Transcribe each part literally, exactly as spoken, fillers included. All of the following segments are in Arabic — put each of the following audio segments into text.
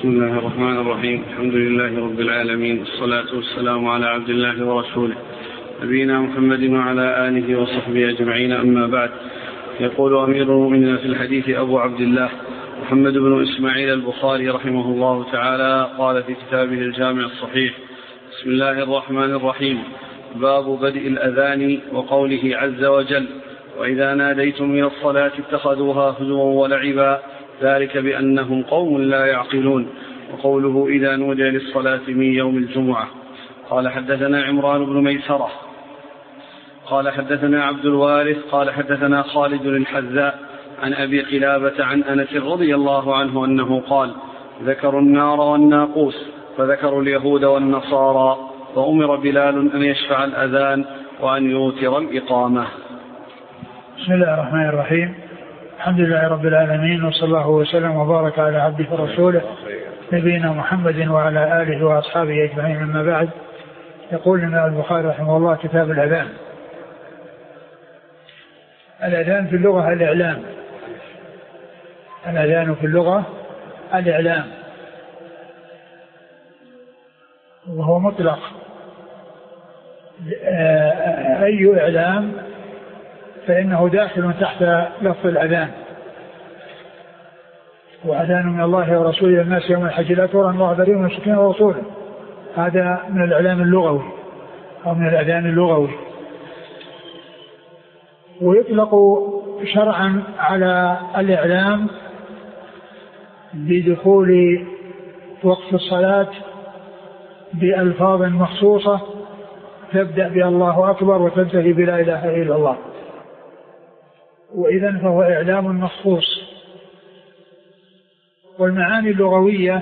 بسم الله الرحمن الرحيم. الحمد لله رب العالمين، الصلاة والسلام على عبد الله ورسوله نبينا محمد وعلى آله وصحبه أجمعين، أما بعد. يقول أمير المؤمنين في الحديث أبو عبد الله محمد بن إسماعيل البخاري رحمه الله تعالى قال في كتابه الجامع الصحيح: بسم الله الرحمن الرحيم. باب بدء الأذان وقوله عز وجل: وإذا ناديتم إلى الصلاة اتخذوها هزوا ولعبا ذلك بأنهم قوم لا يعقلون. وقوله: إذا نودي للصلاة من يوم الجمعة. قال حدثنا عمران بن ميسرة قال حدثنا عبد الوارث قال حدثنا خالد الحذاء عن أبي قلابة عن أنس رضي الله عنه أنه قال: ذكروا النار والناقوس فذكروا اليهود والنصارى، وأمر بلال أن يشفع الأذان وأن يوتر الإقامة. بسم الله الرحمن الرحيم. الحمد لله رب العالمين، وصلى الله وسلم وبارك على عبده ورسوله نبينا محمد وعلى آله وأصحابه أجمعين، أما بعد. يقول لنا البخاري رحمه الله: كتاب الأذان. الأذان في اللغة الإعلام. الأذان في اللغة الإعلام، وهو مطلق أي إعلام فإنه داخل تحت لفظ الأذان. وأذان من الله ورسوله الناس يوم الحج الأكبر أن الله بريء من المشركين ورسوله. هذا من الإعلام اللغوي أو من الأذان اللغوي. ويطلق شرعا على الإعلام بدخول وقت الصلاة بألفاظ مخصوصة تبدأ بالله أكبر وتنتهي بلا إله إلا الله، وإذن فهو إعلام مخصوص. والمعاني اللغوية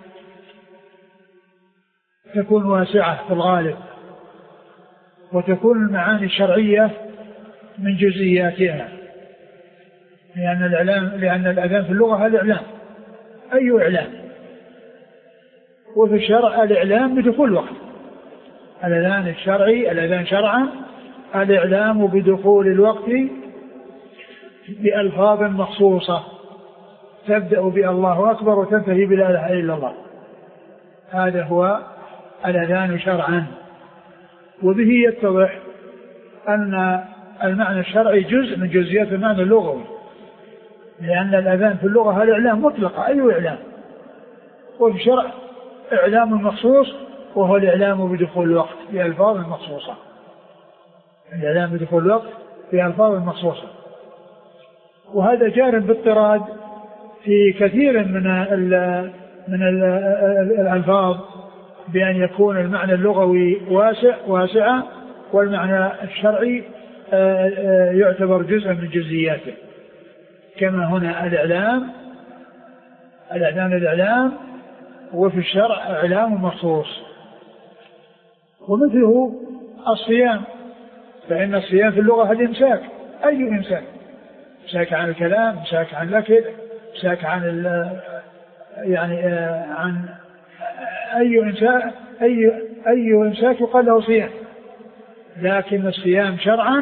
تكون واسعة في الغالب، وتكون المعاني الشرعية من جزئياتها، لأن الإعلام لأن الأذان في اللغة الإعلام أي إعلام، وفي الشرع الإعلام بدخول وقت. الأذان الشرعي الأذان شرعا الإعلام بدخول الوقت بألفاظ مخصوصة تبدأ بالله أكبر وتنتهي بلا إله إلا الله. هذا هو الأذان شرعا. وبه يتضح أن المعنى الشرعي جزء من جزئيات المعنى اللغوي، لأن الأذان في اللغة الإعلام مطلقة أي إعلام، وفي الشرع إعلام مخصوص وهو الإعلام بدخول الوقت بألفاظ مخصوصة. الإعلام بدخول الوقت بألفاظ مخصوصة، وهذا جار باضطراد في كثير من ال من ال الألفاظ، بأن يكون المعنى اللغوي واسع واسعة والمعنى الشرعي يعتبر جزءا من جزئياته. كما هنا الإعلام الإعلام الإعلام وفي الشرع إعلام مخصوص. ومثله الصيام، فإن الصيام في اللغة الإمساك أي إمساك، إمساك عن الكلام، إمساك عن الأكل، إمساك عن يعني عن أي إمساك أي أي إمساك يقال له صيام. لكن الصيام شرعا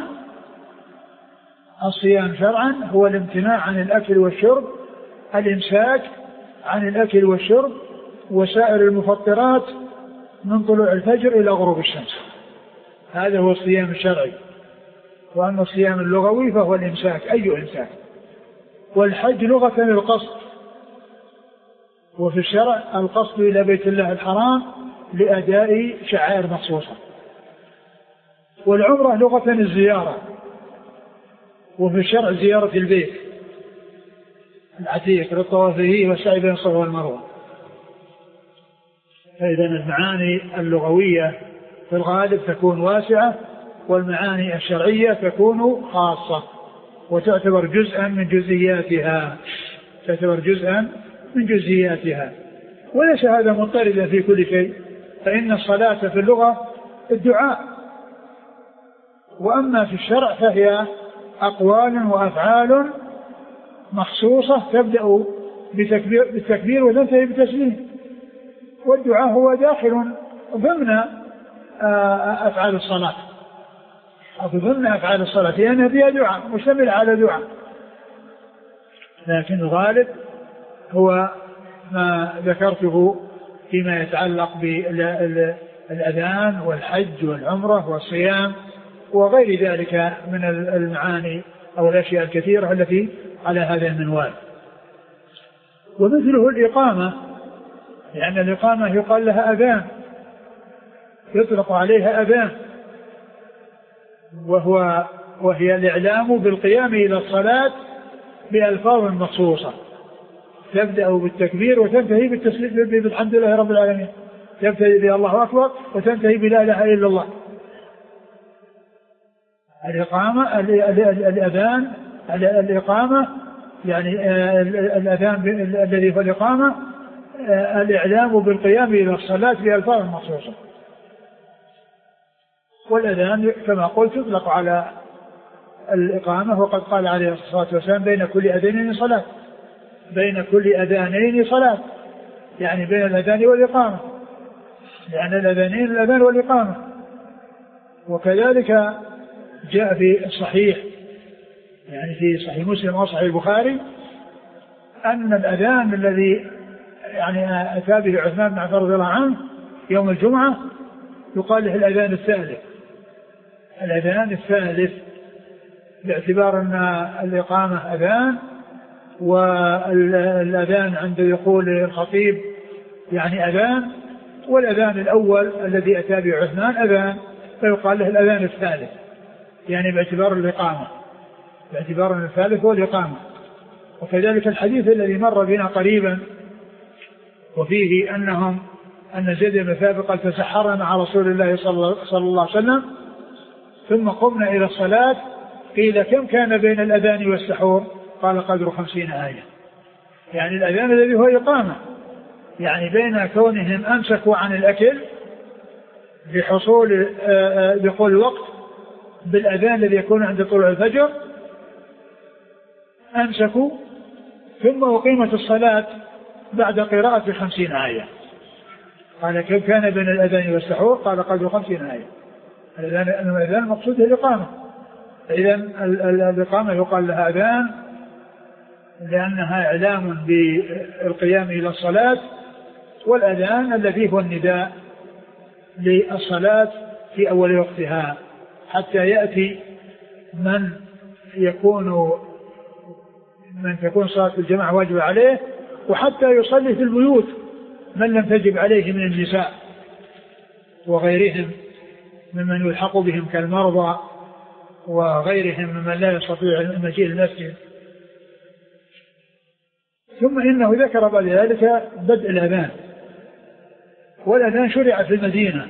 الصيام شرعا هو الامتناع عن الأكل والشرب، الإمساك عن الأكل والشرب وسائر المفطرات من طلوع الفجر إلى غروب الشمس. هذا هو الصيام الشرعي. وأما الصيام اللغوي فهو الإمساك أي إمساك. والحج لغة القصد، وفي الشرع القصد إلى بيت الله الحرام لأداء شعائر مخصوصة. والعمرة لغة الزيارة، وفي الشرع زيارة البيت العتيق للطواف فيه والسعي بين الصفا والمروة. فإذا المعاني اللغوية في الغالب تكون واسعة، والمعاني الشرعية تكون خاصة وتعتبر جزءا من جزئياتها تعتبر جزءا من جزئياتها وليس هذا مضطردا في كل شيء، فإن الصلاة في اللغة الدعاء، وأما في الشرع فهي أقوال وأفعال مخصوصة تبدأ بتكبير, بالتكبير وتنتهي بتسليم. والدعاء هو داخل ضمن أفعال الصلاة أو ضمن أفعال الصلاة، لأنها فيها دعاء مشتمل على دعاء، لكن الغالب هو ما ذكرته فيما يتعلق بالأذان والحج والعمرة والصيام وغير ذلك من المعاني أو الأشياء الكثيرة التي على هذا المنوال. ومثله الإقامة، لأن الإقامة يقال لها أذان، يطلق عليها أذان، وهو وهي الإعلام بالقيام إلى الصلاة بألفاظ مخصوصة تبدأ بالتكبير وتنتهي بالتسليم بالحمد لله رب العالمين، تبتدئ بالله أكبر وتنتهي بلا إله إلا الله. الإقامة الأذان الإقامة يعني الأذان الذي هو الإقامة الإعلام بالقيام إلى الصلاة بألفاظ مخصوصة. والأذان كما قلت يطلق على الإقامة، وقد قال عليه الصلاة والسلام بين كل أذانين صلاة، بين كل أذانين صلاة، يعني بين الأذان والإقامة، لأن الأذانين الأذان والإقامة. وكذلك جاء في الصحيح يعني في صحيح مسلم وصحيح البخاري أن الأذان الذي يعني أتى به عثمان بن عفان رضي الله عنه يوم الجمعة يقال له الأذان الثالث، الأذان الثالث، باعتبار أن الإقامة أذان والأذان عند يقول الخطيب يعني أذان، والأذان الأول الذي أتى به عثمان أذان، فيقال له الأذان الثالث، يعني باعتبار الإقامة، باعتبار أن الثالث هو الإقامة. وكذلك الحديث الذي مر بنا قريبا وفيه أنهم أن زيد بن ثابت قال تسحرنا مع رسول الله صلى الله عليه وسلم ثم قمنا إلى الصلاة، قيل كم كان بين الأذان والسحور؟ قال قدر خمسين آية، يعني الأذان الذي هو إقامة، يعني بين كونهم أمسكوا عن الأكل بحصول دخول الوقت بالأذان الذي يكون عند طلوع الفجر أمسكوا، ثم أقيمت الصلاة بعد قراءة خمسين آية. قال كم كان بين الأذان والسحور؟ قال قدر خمسين آية. الأذان الأذان المقصود هي الإقامة، إذن الإقامة يقال لها أذان لأنها إعلام بالقيام إلى الصلاة، والأذان الذي هو النداء للصلاة في أول وقتها حتى يأتي من يكون من تكون صلاة الجماعة واجب عليه، وحتى يصلي في البيوت من لم تجب عليه من النساء وغيرهم ممن يلحق بهم كالمرضى وغيرهم ممن لا يستطيع المجيء المسجد. ثم إنه ذكر بعد ذلك بدء الأذان، والأذان شرع في المدينة،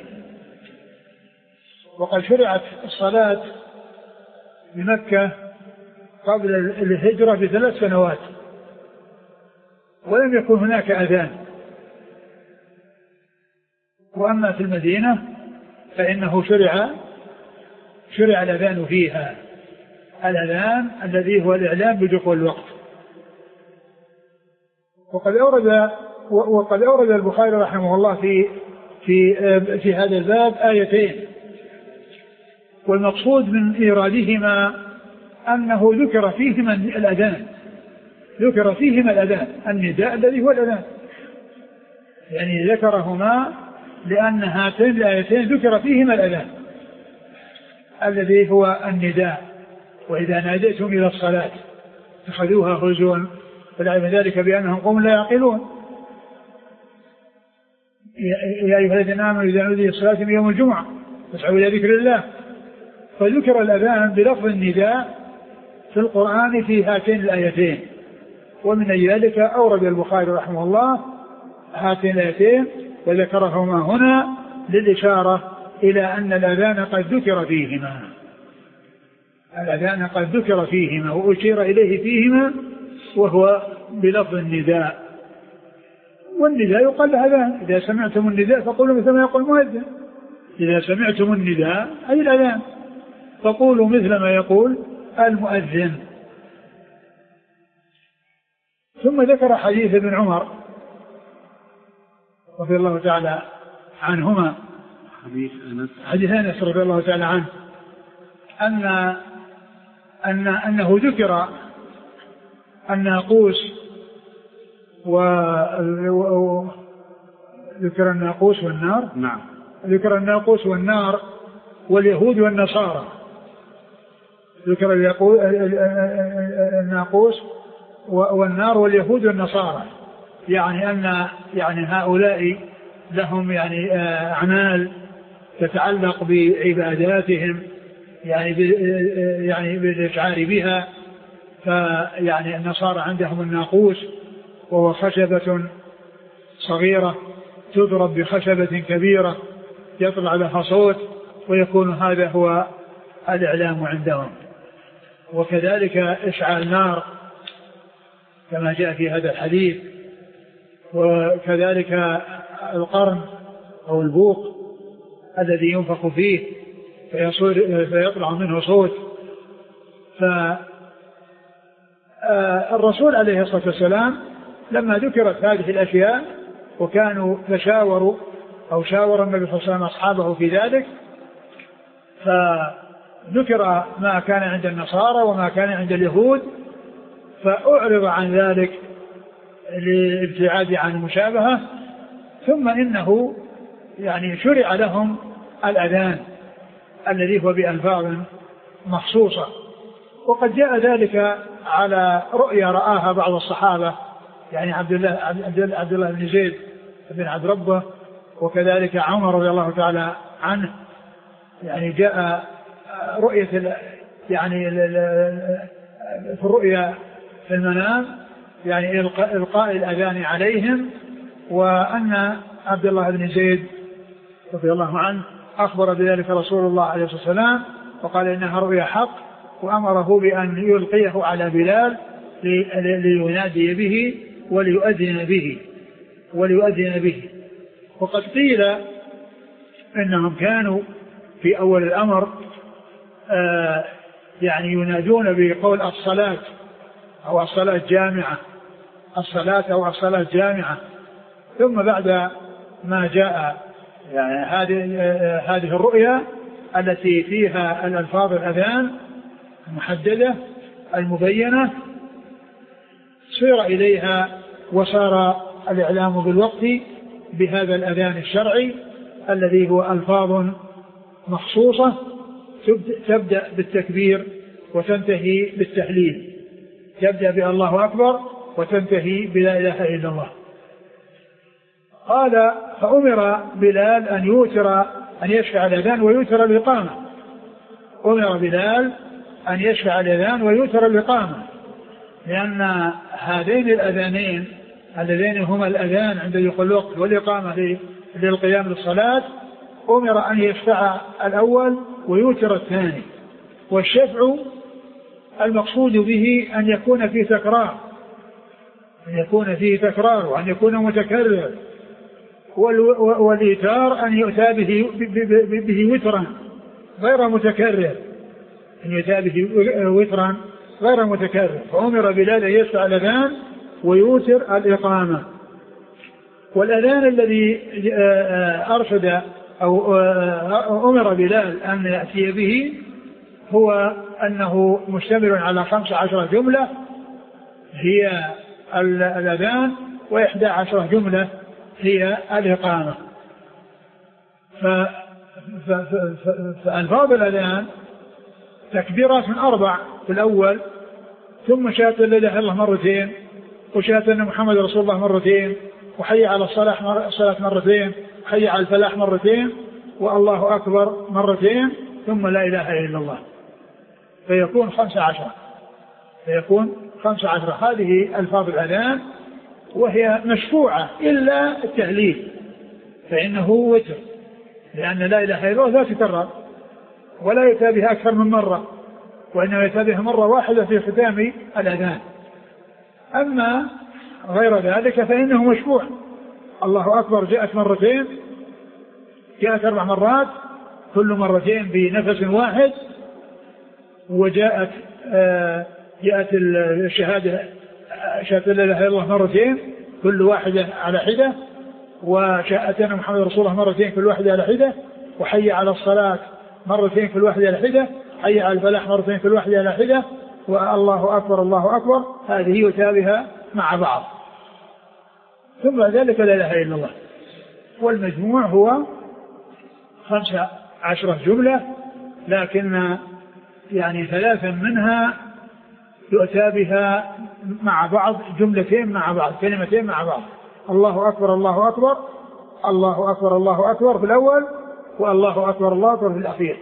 وقد شرعت الصلاة بمكة قبل الهجرة بثلاث سنوات، ولم يكن هناك أذان. وأما في المدينة فإنه شرع شرع الأذان فيها، الأذان الذي هو الإعلام بدخول الوقت. وقد أورد وقد أورد البخاري رحمه الله في في في هذا الباب آيتين، والمقصود من إيرادهما أنه ذكر فيهما الأذان، ذكر فيهما الأذان النداء الذي هو الأذان، يعني ذكرهما لأن هاتين الآيتين ذكر فيهما الأذان الذي هو النداء، وإذا ناديتم إلى الصلاة اتخذوها هزوا فلعلم ذلك بأنهم قوم لا يعقلون. يا أيها الذين آمنوا إذا نودي للصلاة من يوم الجمعة فاسعوا إلى ذكر الله، فذكر الأذان بلفظ النداء في القرآن في هاتين الآيتين. ومن ذلك أورد البخاري رحمه الله هاتين الآيتين وذكرهما هنا للإشارة إلى أن الأذان قد ذكر فيهما، الأذان قد ذكر فيهما وأشير إليه فيهما، وهو بلفظ النداء. والنداء يقال له أذان، إذا سمعتم النداء فقولوا مثل ما يقول المؤذن، إذا سمعتم النداء أي الأذان فقولوا مثل ما يقول المؤذن. ثم ذكر حديث ابن عمر رضي الله تعالى عنهما، حديث أنس حديث أنس رضي الله تعالى عنه أن أن أنه ذكر الناقوس وذكر الناقوس والنار. نعم. ذكر الناقوس والنار واليهود والنصارى. ذكر الناقوس والنار واليهود والنصارى، يعني أن يعني هؤلاء لهم يعني أعمال تتعلق بعباداتهم، يعني يعني بالإشعار بها. فيعني النصارى عندهم الناقوس، وهو خشبة صغيرة تضرب بخشبة كبيرة يطلع لها صوت، ويكون هذا هو الإعلام عندهم. وكذلك إشعال نار كما جاء في هذا الحديث. وكذلك القرن أو البوق الذي ينفخ فيه فيطلع منه صوت. فالرسول عليه الصلاة والسلام لما ذكرت هذه الأشياء وكانوا تشاوروا أو شاور النبي صلى الله عليه وسلم أصحابه في ذلك، فذكر ما كان عند النصارى وما كان عند اليهود، فأعرض عن ذلك للابتعاد عن المشابهة. ثم إنه يعني شرع لهم الأذان الذي هو بألفاظ مخصوصة. وقد جاء ذلك على رؤيا رآها بعض الصحابة، يعني عبد الله عبد الله بن زيد بن عبد ربه، وكذلك عمر رضي الله تعالى عنه. يعني جاء رؤية يعني في الرؤيا في المنام يعني إلقاء الأذان عليهم، وأن عبد الله بن زيد رضي الله عنه أخبر بذلك رسول الله عليه الصلاة والسلام وقال إنها رؤيا حق، وأمره بأن يلقيه على بلال لينادي به وليؤذن به وليؤذن به. وقد قيل إنهم كانوا في أول الأمر آه يعني ينادون بقول الصلاة أو الصلاة جامعة، الصلاة أو الصلاة جامعة. ثم بعد ما جاء يعني هذه هذه الرؤيا التي فيها الألفاظ الأذان المحددة المبينة، سير إليها وصار الإعلام بالوقت بهذا الأذان الشرعي الذي هو ألفاظ مخصوصة تبدأ بالتكبير وتنتهي بالتحليل، تبدأ بالله أكبر وتنتهي بلا إله إلا الله. قال فأمر بلال أن يوتر أن يشفع الأذان ويوتر الإقامة. أمر بلال أن يشفع الأذان ويوتر الإقامة، لأن هذين الأذانين اللذين هما الأذان عند دخول الوقت والإقامة للقيام للصلاة أمر أن يشفع الأول ويوتر الثاني. والشفع المقصود به أن يكون فيه تكرار، أن يكون فيه تكرار وأن يكون متكرر. والإيتار أن يؤتى به, به وترا غير متكرر، أن يؤتى به وترا غير متكرر. فأمر بلال أن يشفع الأذان ويوتر الإقامة. والأذان الذي أرشد أو أمر بلال أن يأتي به هو أنه مشتمل على خمس عشرة جملة هي الأذان وإحدى عشرة جملة هي الإقامة. فألفاظ الأذان تكبيرات من أربع في الأول، ثم شهادة لا إله إلا الله مرتين، وشهادة أن محمد رسول الله مرتين، وحي على الصلاة الصلاة مرتين، وحي على الفلاح مرتين، والله أكبر مرتين، ثم لا إله إلا الله. فيكون خمسة عشر فيكون خمسة عشر هذه ألفاظ الأذان، وهي مشفوعة إلا التهليل فإنه وتر، لأن لا إله إلا الله لا تكرر ولا يتى بها أكثر من مرة، وإنما يتى بها مرة واحدة في ختام الأذان. أما غير ذلك فإنه مشفوع. الله أكبر جاءت مرتين، جاءت أربع مرات كل مرتين بنفس واحد، وجاءت آه جاءت الشهادة شهادة لا إله إلا الله مرتين كل واحدة على حدة، وشهادة أن محمد رسول الله مرتين كل واحدة على حدة، وحي على الصلاة مرتين كل واحدة على حدة، حي على الفلاح مرتين كل واحدة على حدة، والله أكبر الله أكبر. هذه يتابها مع بعض. ثم ذلك لا إله إلا الله. والمجموع هو خمسة عشرة جملة، لكن يعني ثلاثا منها يؤتى بها مع بعض، جملتين مع بعض، كلمتين مع بعض. الله أكبر الله أكبر الله أكبر الله أكبر في الأول، والله أكبر الله أكبر في الأخير.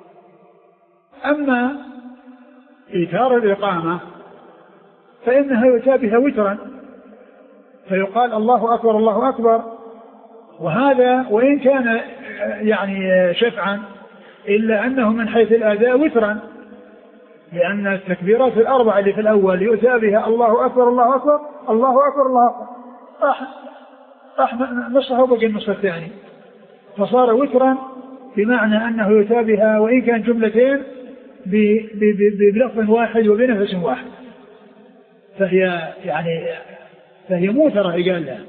أما إيثار الإقامة فإنها يؤتى بها وترا، فيقال الله أكبر الله أكبر، وهذا وإن كان يعني شفعا إلا أنه من حيث الأداء وترا، لأن التكبيرات الأربعة اللي في الأول يؤتى بها الله أكبر الله أكبر الله أكبر الله أكبر، راح راح نصها وبقي النصف الثاني، فصار وترا بمعنى أنه يؤتى بها وإن كان جملتين بلفظ واحد وبنفس واحد، فهي يعني فهي موترة يقال لها.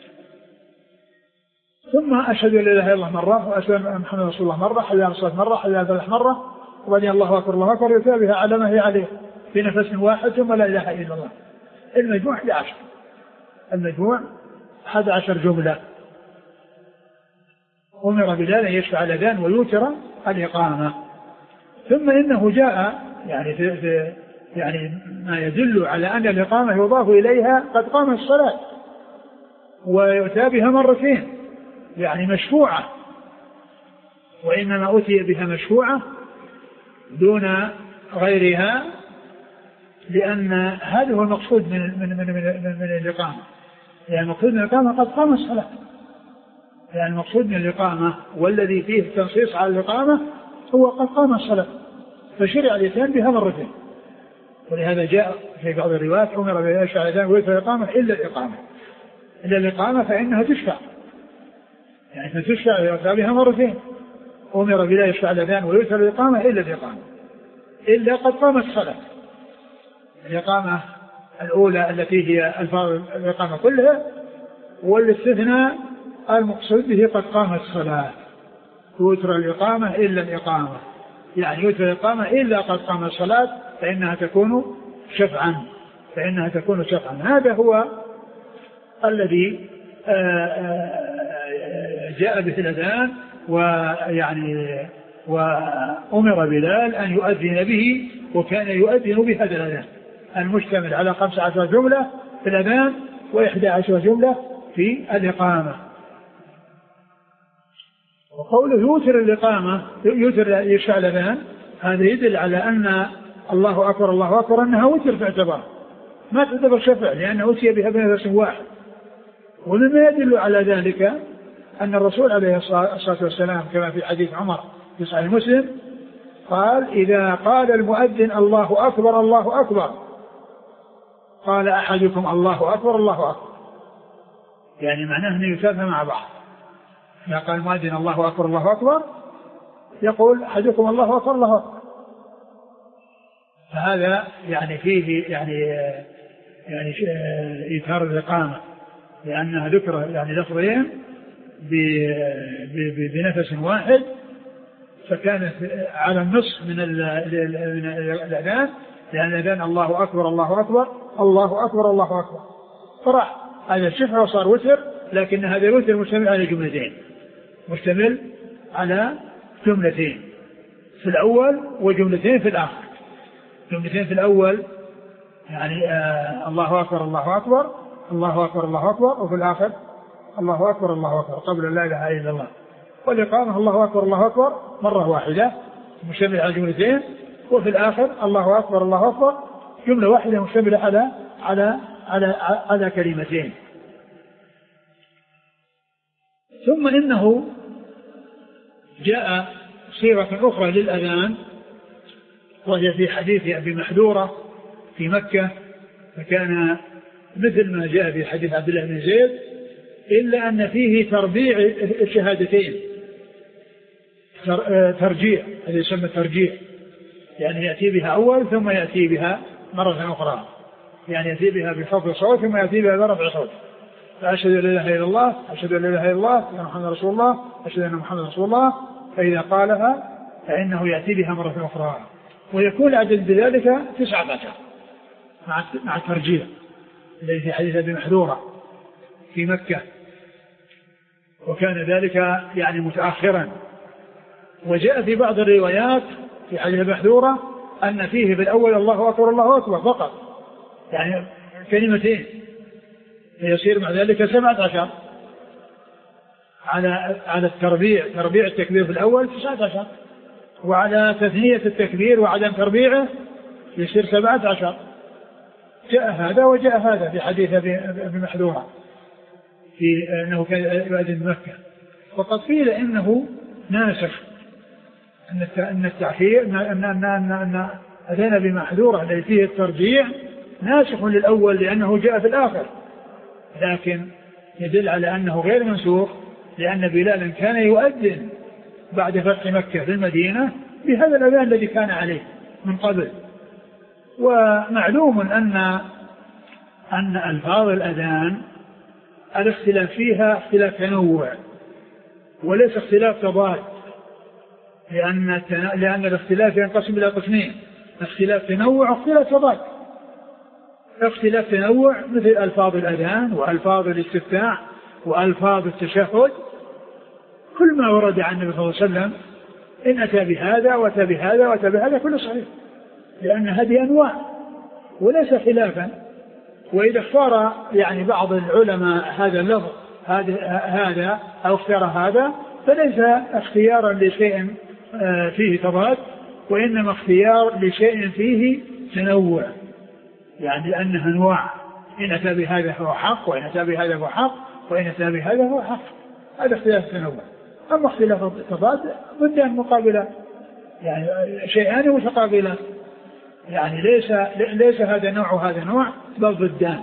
ثم أشهد أن لا إله إلا الله مرة، وأشهد أن محمد رسول الله مرة، حي على الصلاة مرة، حي على الفلاح مرة، وبعدين الله أكبر الله أكبر يؤتى بها على ما هي عليه بنفس واحد، ثم لا إله إلا الله. المجموع أحد عشر، المجموع أحد عشر جملة. أمر بلال أن يشفع الأذان ويوتر الإقامة. ثم إنه جاء يعني في, في يعني ما يدل على أن الإقامة يضاف إليها قد قام الصلاة، ويؤتى بها مرتين يعني مشفوعة، وإنما أتي بها مشفوعة دون غيرها، لأن هذا هو المقصود من من من من, من الإقامة. يعني المقصود من الإقامة قد قام الصلاة، يعني المقصود من الإقامة والذي فيه التنصيص على الإقامة هو قد قام الصلاة، فشرع الإتيان بها مرتين. ولهذا جاء في بعض الروايات أمر بأن يشفع الأذان ويؤتى الإقامة إلا الإقامة، إلا الإقامة فإنها تشفع، يعني فتشفع ويؤتى بها مرتين. أمر بلا يشفع الأذان ويؤتى الإقامة إلا الإقامة، إلا قد قامت الصلاة. الإقامة الأولى التي هي الفاظ الإقامة كلها، والاستثناء المقصود به قد قامت الصلاة. يؤتر الإقامة إلا الإقامة، يعني يؤتر الإقامة إلا قد قامت الصلاة، فإنها تكون شفعا، فإنها تكون شفعا. هذا هو الذي جاء به الأذان، ويعني وأمر بلال أن يؤذن به، وكان يؤذن بهذا الأذان المشتمل على خمس عشر جملة في الأذان وإحدى عشر جملة في الإقامة. وقوله يوتر الإقامة يوتر يشفع الأذان، هذا يدل على أن الله أكبر الله أكبر أنها وتر في اعتبار، ما تعتبر شفع، لأنه أتي بها بنفس واحد. ومما يدل على ذلك أن الرسول عليه الصلاة والسلام كما في حديث عمر في صحيح مسلم قال: إذا قال المؤذن الله أكبر الله أكبر قال أحدكم الله أكبر الله أكبر، يعني معناه أنه يتابع مع بعض. إذا قال المؤذن الله أكبر الله أكبر يقول أحدكم الله أكبر الله أكبر. فهذا يعني فيه يعني يعني إيثار الإقامة، لأنها ذكر يعني لفظين بنفس واحد، فكانت على النصف من الأذان، لأن الأذان الله أكبر الله أكبر الله أكبر الله أكبر، فراح هذا الشفع وصار وتر، لكن هذا الوتر مشتمل على جملتين، مشتمل على جملتين في الأول وجملتين في الآخر. جملتين في الأول يعني آه الله أكبر الله أكبر الله أكبر الله أكبر، وفي الآخر الله أكبر الله أكبر قبل لا إله إلا الله. والإقامة الله أكبر الله أكبر مرة واحدة مشتمل على جملتين، وفي الآخر الله أكبر الله أكبر جملة واحدة مشتملة على على على على كلمتين. ثم إنه جاء صيغة أخرى للأذان، وهي في حديث أبي محذورة في مكة، فكان مثل ما جاء في حديث عبد الله بن زيد، إلا أن فيه تربيع الشهادتين، ترجيع، هذا يسمى ترجيع، يعني يأتي بها أول ثم يأتي بها مرة أخرى، يعني يأتي بها بخفض صوت ثم يأتي بها برفع صوت. فأشهد أن لا إله إلا الله أشهد أن لا إله إلا الله أن محمد رسول الله أشهد أن محمد رسول الله، فإذا قالها فإنه يأتي بها مرة أخرى، ويكون عدد بذلك تسعة عشر مع مع الترجيع الذي في حديث أبي محذورة. في مكة، وكان ذلك يعني متأخرا. وجاء في بعض الروايات في حديث المحذورة أن فيه في الأول الله أكبر الله أكبر فقط، يعني كلمتين، فيصير مع ذلك سبعة عشر على على التربيع، تربيع التكبير في الأول تسعة عشر، وعلى تثنية التكبير وعدم تربيعه يصير سبعة عشر. جاء هذا وجاء هذا في حديث ابن محذورة في أنه كان يؤذن مكة. وقد قيل إنه ناسخ، أن التأخير أن أن أن أن أن أذان بمحذورة الذي فيه الترجيع ناسخ للأول لأنه جاء في الآخر، لكن يدل على أنه غير منسوخ، لأن بلالا كان يؤذن بعد فتح مكة في المدينة بهذا الأذان الذي كان عليه من قبل. ومعلوم أن أن ألفاظ الأذان الاختلاف فيها اختلاف تنوع وليس اختلاف تضاد، لأن لأن الاختلاف ينقسم إلى قسمين: اختلاف تنوع واختلاف تضاد. اختلاف تنوع مثل ألفاظ الأذان وألفاظ الاستفتاح وألفاظ التشهد، كل ما ورد عن النبي صلى الله عليه وسلم إن أتى بهذا وأتى بهذا وأتى بهذا كله صحيح، لأن هذه أنواع وليس خلافا. وإذا اختار يعني بعض العلماء هذا اللفظ هذا أو اختار هذا فليس اختيارا لشيء فيه تضاد، وإنما اختيار لشيء فيه تنوع، يعني لأنها أنواع، إن أتى بهذا فهو حق، وإن أتى بهذا فهو حق، وإن أتى بهذا فهو حق. هذا اختلاف التنوع. أما اختلاف التضاد ضدان مقابلة، يعني شيئان متقابلان، يعني ليس ليس هذا نوع وهذا نوع، بل ضدان.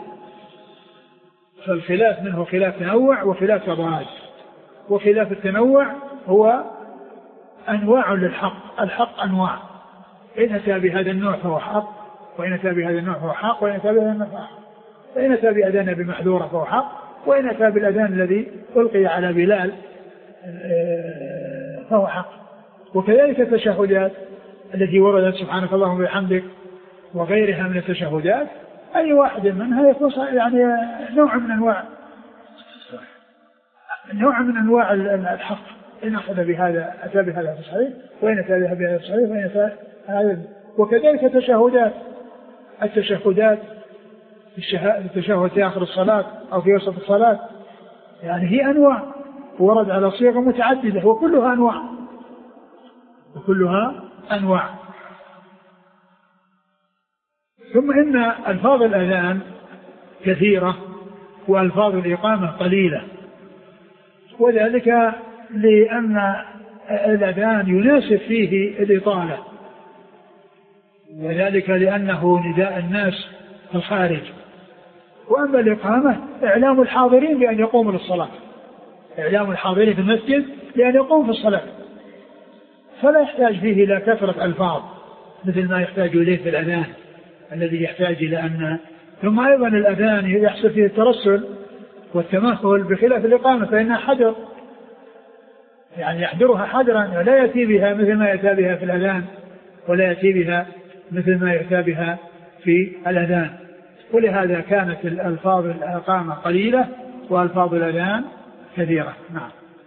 فالخلاف منه خلاف تنوع وخلاف تضاد. وخلاف التنوع هو أنواع للحق، الحق أنواع، إن أتى بهذا النوع فهو حق، وإن أتى بهذا النوع فهو حق، وإن أتى بهذا النوع فهو حق، وإن أتى بأذان بمحذورة فهو حق، وإن أتى بالأذان الذي ألقي على بلال فهو حق. وكذلك التشهدات التي وردت سبحانك اللهم وبحمدك وغيرها من التشهدات، أي واحد منها يكون يعني نوع من أنواع نوع من أنواع الحق، إن أخذ بهذا أتى بهذا صحيح، وإن أتى بهذا صحيح، وإن أتى هذا. وكذلك التشهدات التشهدات التشهد في آخر الصلاة أو في وسط الصلاة، يعني هي أنواع ورد على صيغة متعددة، وكلها أنواع وكلها أنواع. ثم إن ألفاظ الأذان كثيرة وألفاظ الإقامة قليلة، وذلك لأن الأذان يناسب فيه الإطالة، وذلك لأنه نداء الناس في الخارج. وأما الإقامة إعلام الحاضرين بأن يقوموا للصلاة، إعلام الحاضرين في المسجد بأن يقوموا في الصلاة، فلا يحتاج فيه إلى كثرة ألفاظ مثل ما يحتاج إليه في الأذان الذي يحتاج إلى أن. ثم أيضا الأذان يحصل فيه الترسل والتمهل بخلاف الإقامة، فإنها حذر، يعني يحذرها حذرا، ولا يأتي بها مثل ما يأتي بها في الأذان، ولا يأتي بها مثل ما يأتي بها في الأذان. ولهذا كانت الألفاظ الإقامة قليلة وألفاظ الأذان كثيرة. نعم.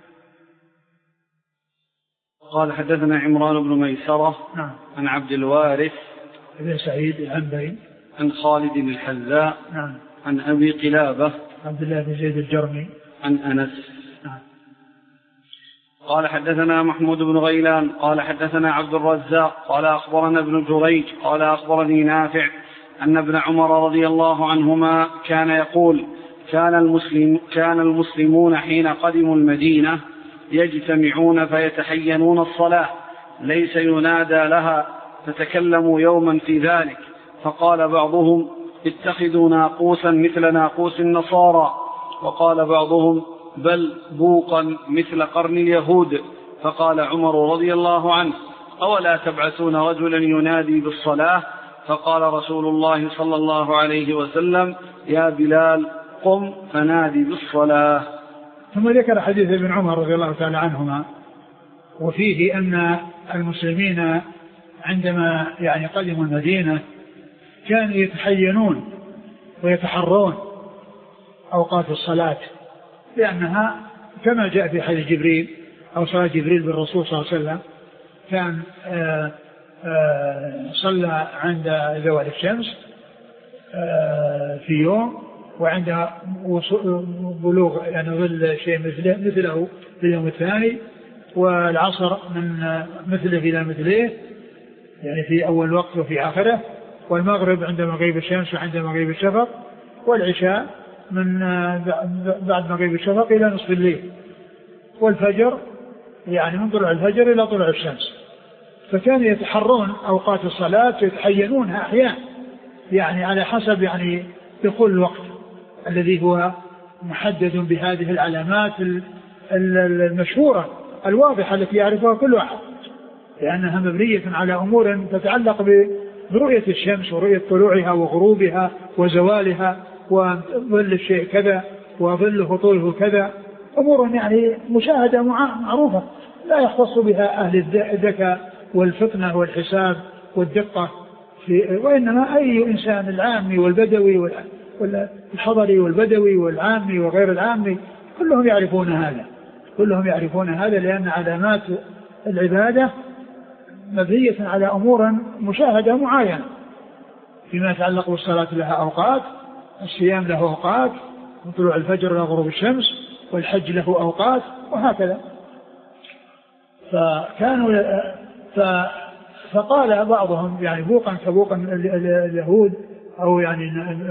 قال حدثنا عمران بن ميسرة نعم. عن عبد الوارث بن سعيد العنبري عن خالد الحذاء نعم. عن أبي قلابة عبد الله بن زيد الجرمي عن أنس. نعم. قال حدثنا محمود بن غيلان قال حدثنا عبد الرزاق قال أخبرنا ابن جريج قال أخبرني نافع أن ابن عمر رضي الله عنهما كان يقول كان, المسلم كان المسلمون حين قدموا المدينة يجتمعون فيتحينون الصلاة ليس ينادى لها، فتكلموا يوما في ذلك، فقال بعضهم اتخذوا ناقوسا مثل ناقوس النصارى، وقال بعضهم بل بوقا مثل قرن اليهود. فقال عمر رضي الله عنه أولا تبعثون رجلا ينادي بالصلاة؟ فقال رسول الله صلى الله عليه وسلم يا بلال قم فنادي بالصلاة. ثم ذكر حديث ابن عمر رضي الله تعالى عنهما، وفيه أن المسلمين عندما يعني قدموا المدينة كانوا يتحينون ويتحرون أوقات الصلاة، لأنها كما جاء في حديث جبريل أو صلاة جبريل بالرسول صلى الله عليه وسلم كان آآ آآ صلى عند زوال الشمس في يوم، وعند بلوغ يعني ظل شيء مثله مثله في اليوم الثاني، والعصر من مثله إلى مثله يعني في أول وقت وفي آخره، والمغرب عند مغيب الشمس وعند مغيب الشفق، والعشاء من بعد مغيب الشفق إلى نصف الليل، والفجر يعني من طلوع الفجر إلى طلوع الشمس. فكانوا يتحرون أوقات الصلاة يتحينونها أحيانا يعني على حسب يعني دخول الوقت الذي هو محدد بهذه العلامات المشهورة الواضحة التي يعرفها كل واحد، لأنها مبنية على أمور تتعلق برؤية الشمس ورؤية طلوعها وغروبها وزوالها وظل الشيء كذا وظله طوله كذا، أمور يعني مشاهدة معروفة لا يختص بها أهل الذكاء والفطنة والحساب والدقة، وإنما أي إنسان العامي والبدوي والحضري والبدوي والعامي وغير العامي كلهم يعرفون هذا كلهم يعرفون هذا لأن علامات العبادة مبنية على أمور مشاهدة معينة، فيما يتعلق بالصلاة لها أوقات، الصيام له أوقات، طلوع الفجر إلى غروب الشمس، والحج له أوقات، وهكذا. فكانوا ف فقال بعضهم يعني بوقا كبوقا اليهود أو يعني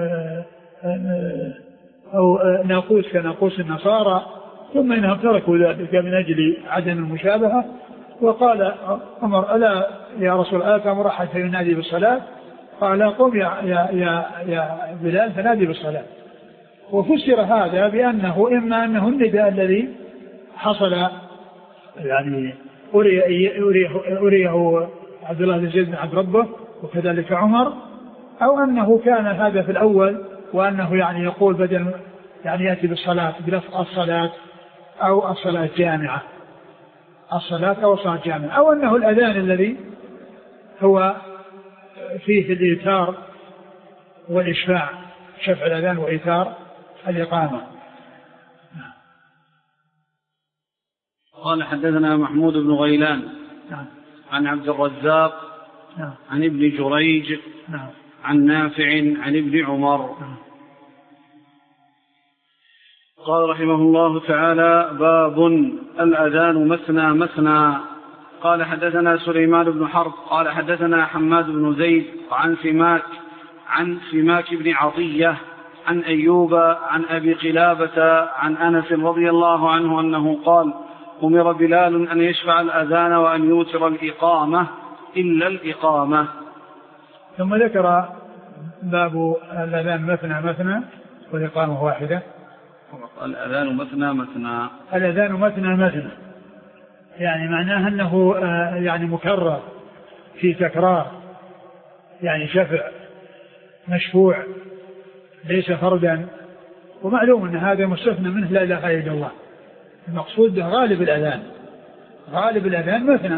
أو ناقوس كناقوس النصارى، ثم إنهم تركوا ذلك من أجل عدم المشابهة. وقال عمر: ألا يا رسول الله تأمر أحد فينادي بالصلاة؟ قال: قم يا, يا, يا, يا بلال فنادي بالصلاة. وفسر هذا بأنه إما أنه النداء الذي حصل يعني أريه, أريه, أريه عبد الله بن زيد بن عبد ربه وكذلك عمر، أو أنه كان هذا في الأول وأنه يعني يقول بدل يعني يأتي بالصلاة بلفظ الصلاة أو الصلاة جامعة الصلاة أو الصلاة جامعة، أو أنه الأذان الذي هو فيه الإيثار والإشفاع، شفع الأذان وإيثار الإقامة. قال: حدثنا محمود بن غيلان نعم. عن عبد الرزاق نعم. عن ابن جريج نعم. عن نافع عن ابن عمر نعم. قال رحمه الله تعالى: باب الأذان مثنى مثنى. قال: حدثنا سليمان بن حرب قال حدثنا حماد بن زيد عن سماك عن سماك بن عطية عن أيوب عن أبي قلابة عن أنس رضي الله عنه أنه قال: أمر بلال أن يشفع الأذان وأن يوتر الإقامة إلا الإقامة. ثم ذكر باب الأذان مثنى مثنى والإقامة واحدة. الأذان مثنى مثنى الأذان مثنى مثنى يعني معناه أنه يعني مكرر في تكرار، يعني شفع مشفوع ليس فردا. ومعلوم أن هذا مستثنى منه لا إله إلا الله، المقصود غالب الأذان غالب الأذان مثنى،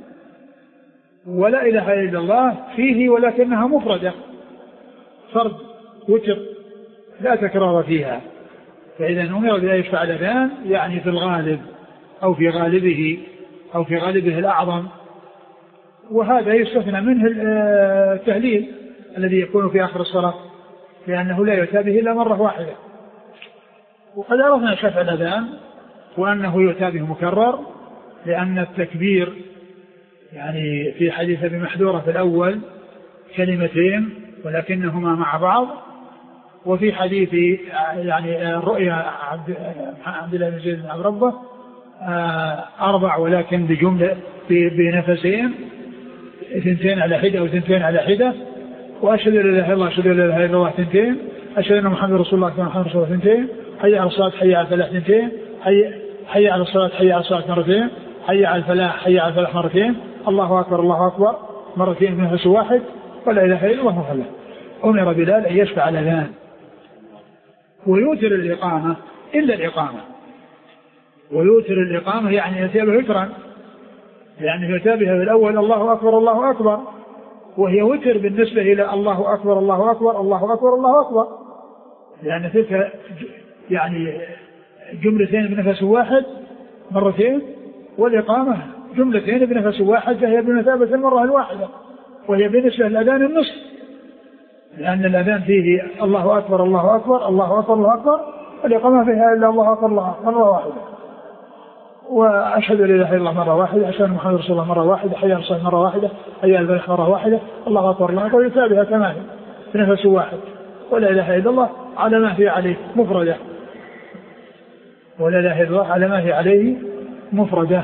ولا إله إلا الله فيه ولكنها مفردة فرد وتر لا تكرار فيها. فإذا أمر بأن يشفع الأذان يعني في الغالب أو في غالبه أو في غالبه الأعظم، وهذا يستثنى منه التهليل الذي يكون في آخر الصلاة لأنه لا يؤتى به إلا مرة واحدة. وقد عرفنا شفع الأذان وأنه يؤتى به مكرر، لأن التكبير يعني في حديث ابي محذورة في الأول كلمتين ولكنهما مع بعض، وفي حديث يعني الرؤيا عبد الله بن زيد بن عبد ربه أربع ولكن بجملة بنفسين، اثنتين على حدة وثنتين على حدة، وأشهد أن لا إله إلا الله أشهد أن لا إله إلا الله ثنتين، أشهد أن محمد رسول الله محمد رسول الله ثنتين، حي على الصلاة حي على الفلاح ثنتين، حي حي على الصلاة حي على الصلاة مرتين، حي على الفلاح حي على الفلاح مرتين، الله أكبر الله أكبر مرتين بنفس واحد، ولا إله إلا الله محمد. أمر بلال أن يشفع الأذان ويوتر الإقامة إلا الإقامة. ويوتر الإقامة يعني يتابع وترا، يعني يتابعها بالأول الله أكبر الله أكبر، وهي وتر بالنسبة إلى الله أكبر الله أكبر الله أكبر الله أكبر، لأن تلك يعني جملتين بنفس واحد مرتين، والإقامة جملتين بنفس واحد فهي بمثابة المرة الواحدة، وهي بالنسبة للأذان النصف، لأن الأذان فيه الله أكبر الله أكبر الله أكبر الله أكبر، والإقامة فيها إلا الله أكبر الله أكبر مرة واحدة، وأشهد أن لا إله إلا الله مرة واحدة، أشهد أن محمد رسول الله مرة واحدة، حي على الصلاة مرة واحدة، حي على الفلاح مرة واحدة، الله أكبر الله أكبر، يتابعها كمان بنفس واحد، ولا إله إلا الله على ما هي عليه مفردة، ولا إله إلا الله على ما هي عليه مفردة.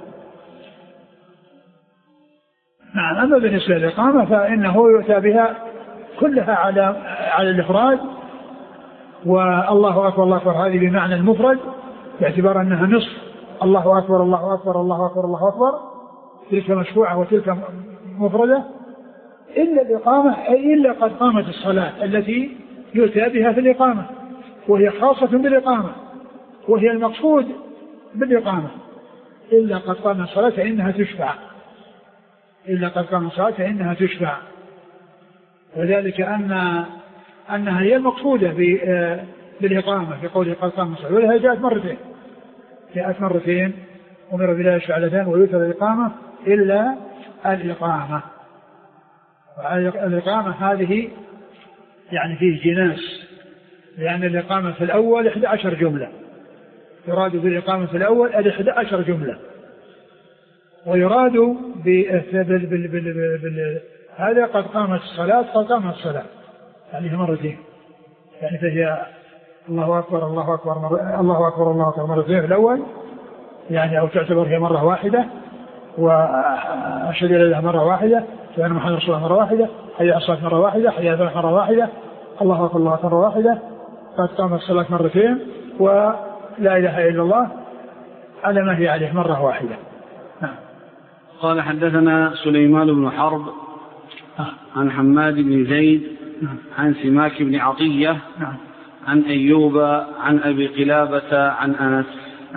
نعم. أما بالنسبة للإقامة فإنه يؤتى بها كلها على على الإفراد، والله أكبر الله أكبر هذه بمعنى المفرد باعتبار أنها نصف، الله أكبر الله أكبر الله أكبر الله أكبر، تلك مشفوعة وتلك مفردة، إلا الإقامة أي إلا قد قامت الصلاة التي يؤتى بها في الإقامة، وهي خاصة بالإقامة، وهي المقصود بالإقامة، إلا قد قامت الصلاة فإنها تشفع، إلا قد قامت الصلاة فإنها تشفع، وذلك أن أنها هي المقصودة بالإقامة في قوله قد قامت الصلاة، ولها جاءت مرتين جاءت مرتين أمر بلا يشفع الأذان ويؤتى الإقامة إلا الإقامة. الإقامة هذه يعني فيه جناس، لأن الإقامة في الأول إحدى عشر جملة، يراد بالإقامة في الأول الإحدى عشر جملة، ويراد بال بال بال بال هذا قد قامت الصلاة قد قامت الصلاة يعني مرتين، يعني فهي الله أكبر الله أكبر مر... الله أكبر الله أكبر مرتين في الأول، يعني أو تعتبر هي مرة واحدة، وأشهد أن لا إله إلا الله مرة واحدة، وأن محمد رسول الله مرة واحدة، حي على الصلاة مرة واحدة، حي على الفلاح مرة واحدة، الله أكبر الله أكبر مرة واحدة، قد قامت الصلاة مرتين، ولا إله إلا الله على ما هي عليه مرة واحدة. نعم. قال حدثنا سليمان بن حرب عن حماد بن زيد عن سماك بن عطية عن أيوب عن أبي قلابة عن أنس.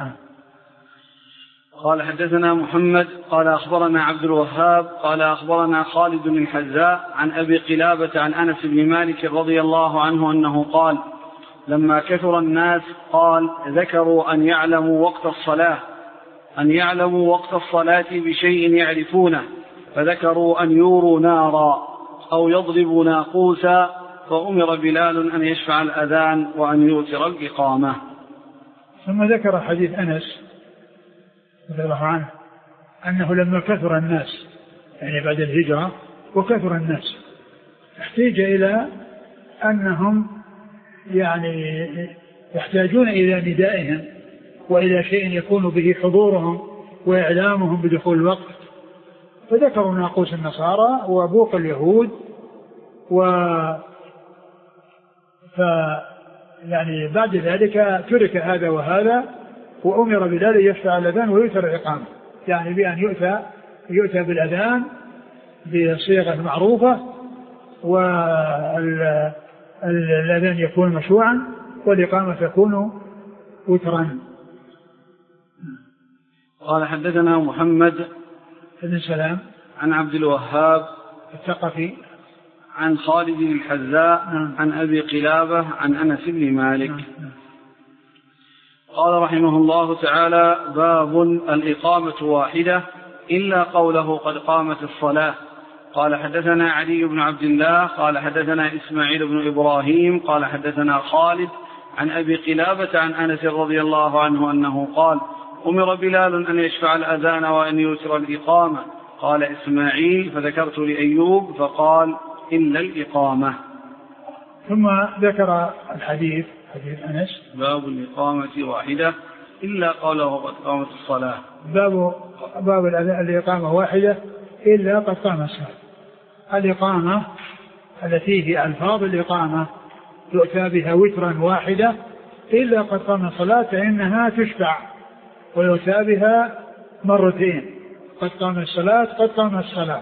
قال حدثنا محمد قال أخبرنا عبد الوهاب قال أخبرنا خالد بن الحذاء عن أبي قلابة عن أنس بن مالك رضي الله عنه أنه قال لما كثر الناس قال ذكروا أن يعلموا وقت الصلاة أن يعلموا وقت الصلاة بشيء يعرفونه، فذكروا أن يوروا نارا أو يضربوا ناقوسا، فأمر بلال أن يشفع الأذان وأن يوتر الإقامة. ثم ذكر حديث أنس رضي الله عنه أنه لما كثر الناس يعني بعد الهجرة وكثر الناس احتاج إلى أنهم يعني يحتاجون إلى ندائهم وإلى شيء يكون به حضورهم وإعلامهم بدخول الوقت، فذكروا ناقوس النصارى وبوق اليهود و ف يعني بعد ذلك ترك هذا وهذا، وأمر بلال يشفع الأذان ويؤتى الإقامة، يعني بأن يؤتى يؤتى بالأذان بصيغة معروفة، والأذان يكون مشروعا والإقامة تكون وترا. قال حدثنا محمد بن سلام عن عبد الوهاب الثقفي عن خالد بن الحذاء عن أبي قلابة عن أنس بن مالك. قال رحمه الله تعالى باب الإقامة واحدة إلا قوله قد قامت الصلاة. قال حدثنا علي بن عبد الله قال حدثنا إسماعيل بن إبراهيم قال حدثنا خالد عن أبي قلابة عن أنس رضي الله عنه أنه قال أمر بلال أن يشفع الأذان وأن يوتر الإقامة. قال إسماعيل فذكرت لأيوب فقال إلا الإقامة. ثم ذكر الحديث حديث أنس باب الإقامة واحدة إلا قوله قد قامت الصلاة. باب باب الإقامة واحدة إلا قد قامت الصلاة. الإقامة التي هي ألفاظ الإقامة يؤتى بها وترا واحدة إلا قد قامت الصلاة فإنها تشفع ويؤتى بها مرتين قد قامت الصلاة قد قامت الصلاة.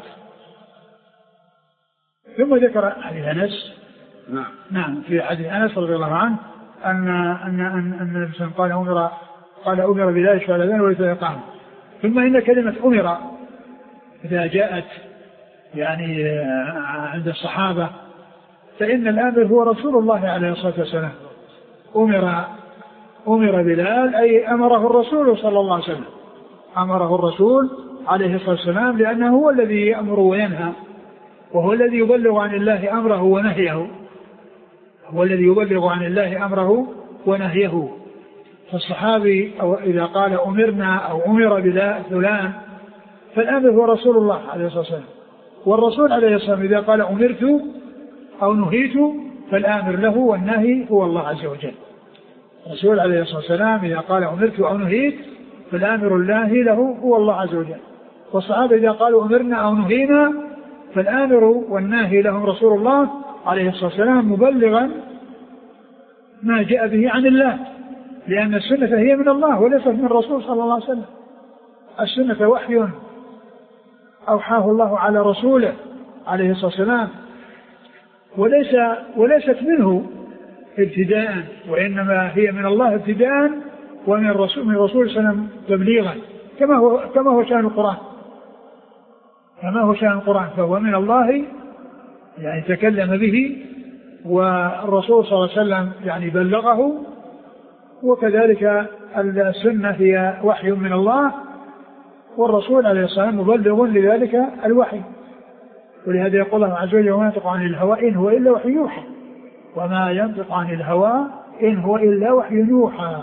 ثم ذكر حديث أنس نعم نعم في حديث أنس رضي الله عنه أن أن أن أن النبي قال أمر قال أمر بلا يشفع الأذان ويؤتى الإقامة. ثم إن كلمة أمر إذا جاءت يعني عند الصحابة فإن الآمر هو رسول الله عليه الصلاة والسلام، أمر أمر بلال أي أمره الرسول صلى الله عليه وسلم، أمره الرسول عليه الصلاة والسلام، لأنه هو الذي يأمر وينهى، وهو الذي يبلغ عن الله أمره ونهيه، هو الذي يبلغ عن الله أمره ونهيه. فالصحابي أو إذا قال أمرنا أو أمر بفلان فالأمر هو رسول الله عليه الصلاة والسلام، والرسول عليه الصلاة والسلام إذا قال أمرت أو نهيت فالآمر له والنهي هو الله عز وجل. الرسول عليه الصلاة والسلام إذا قال أمرت أو نهيت فالآمر الناهي له هو الله عز وجل. والصحابة إذا قالوا أمرنا أو نهينا فالآمر والناهي لهم رسول الله عليه الصلاة والسلام مبلغا ما جاء به عن الله، لأن السنة هي من الله وليست من الرسول صلى الله عليه وسلم. السنة وحي أوحاه الله على رسوله عليه الصلاة والسلام، وليس وليست منه ابتداء، وإنما هي من الله ابتداء ومن الرسول من الرسول صلى الله عليه وسلم تبليغا، كما هو كما هو شأن القرآن كما هو شأن القرآن فهو من الله يعني تكلم به، والرسول صلى الله عليه وسلم يعني بلغه، وكذلك السنة هي وحي من الله، والرسول عليه الصلاة والسلام مبلغ لذلك الوحي. ولهذا يقول الله عز وجل: وما ينطق عن الهوى إن هو إلا وحي يوحى، وما ينطق عن الهوى إن هو إلا وحي يوحى.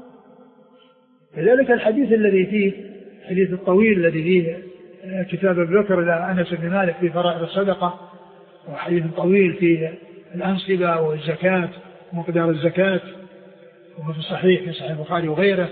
كذلك الحديث الذي فيه الحديث الطويل الذي فيه كتاب أبي بكر إلى أنس بن مالك في فرائض الصدقة، وحديث طويل في الأنصبة والزكاة ومقدار الزكاة، وهو في الصحيح في صحيح البخاري وغيره.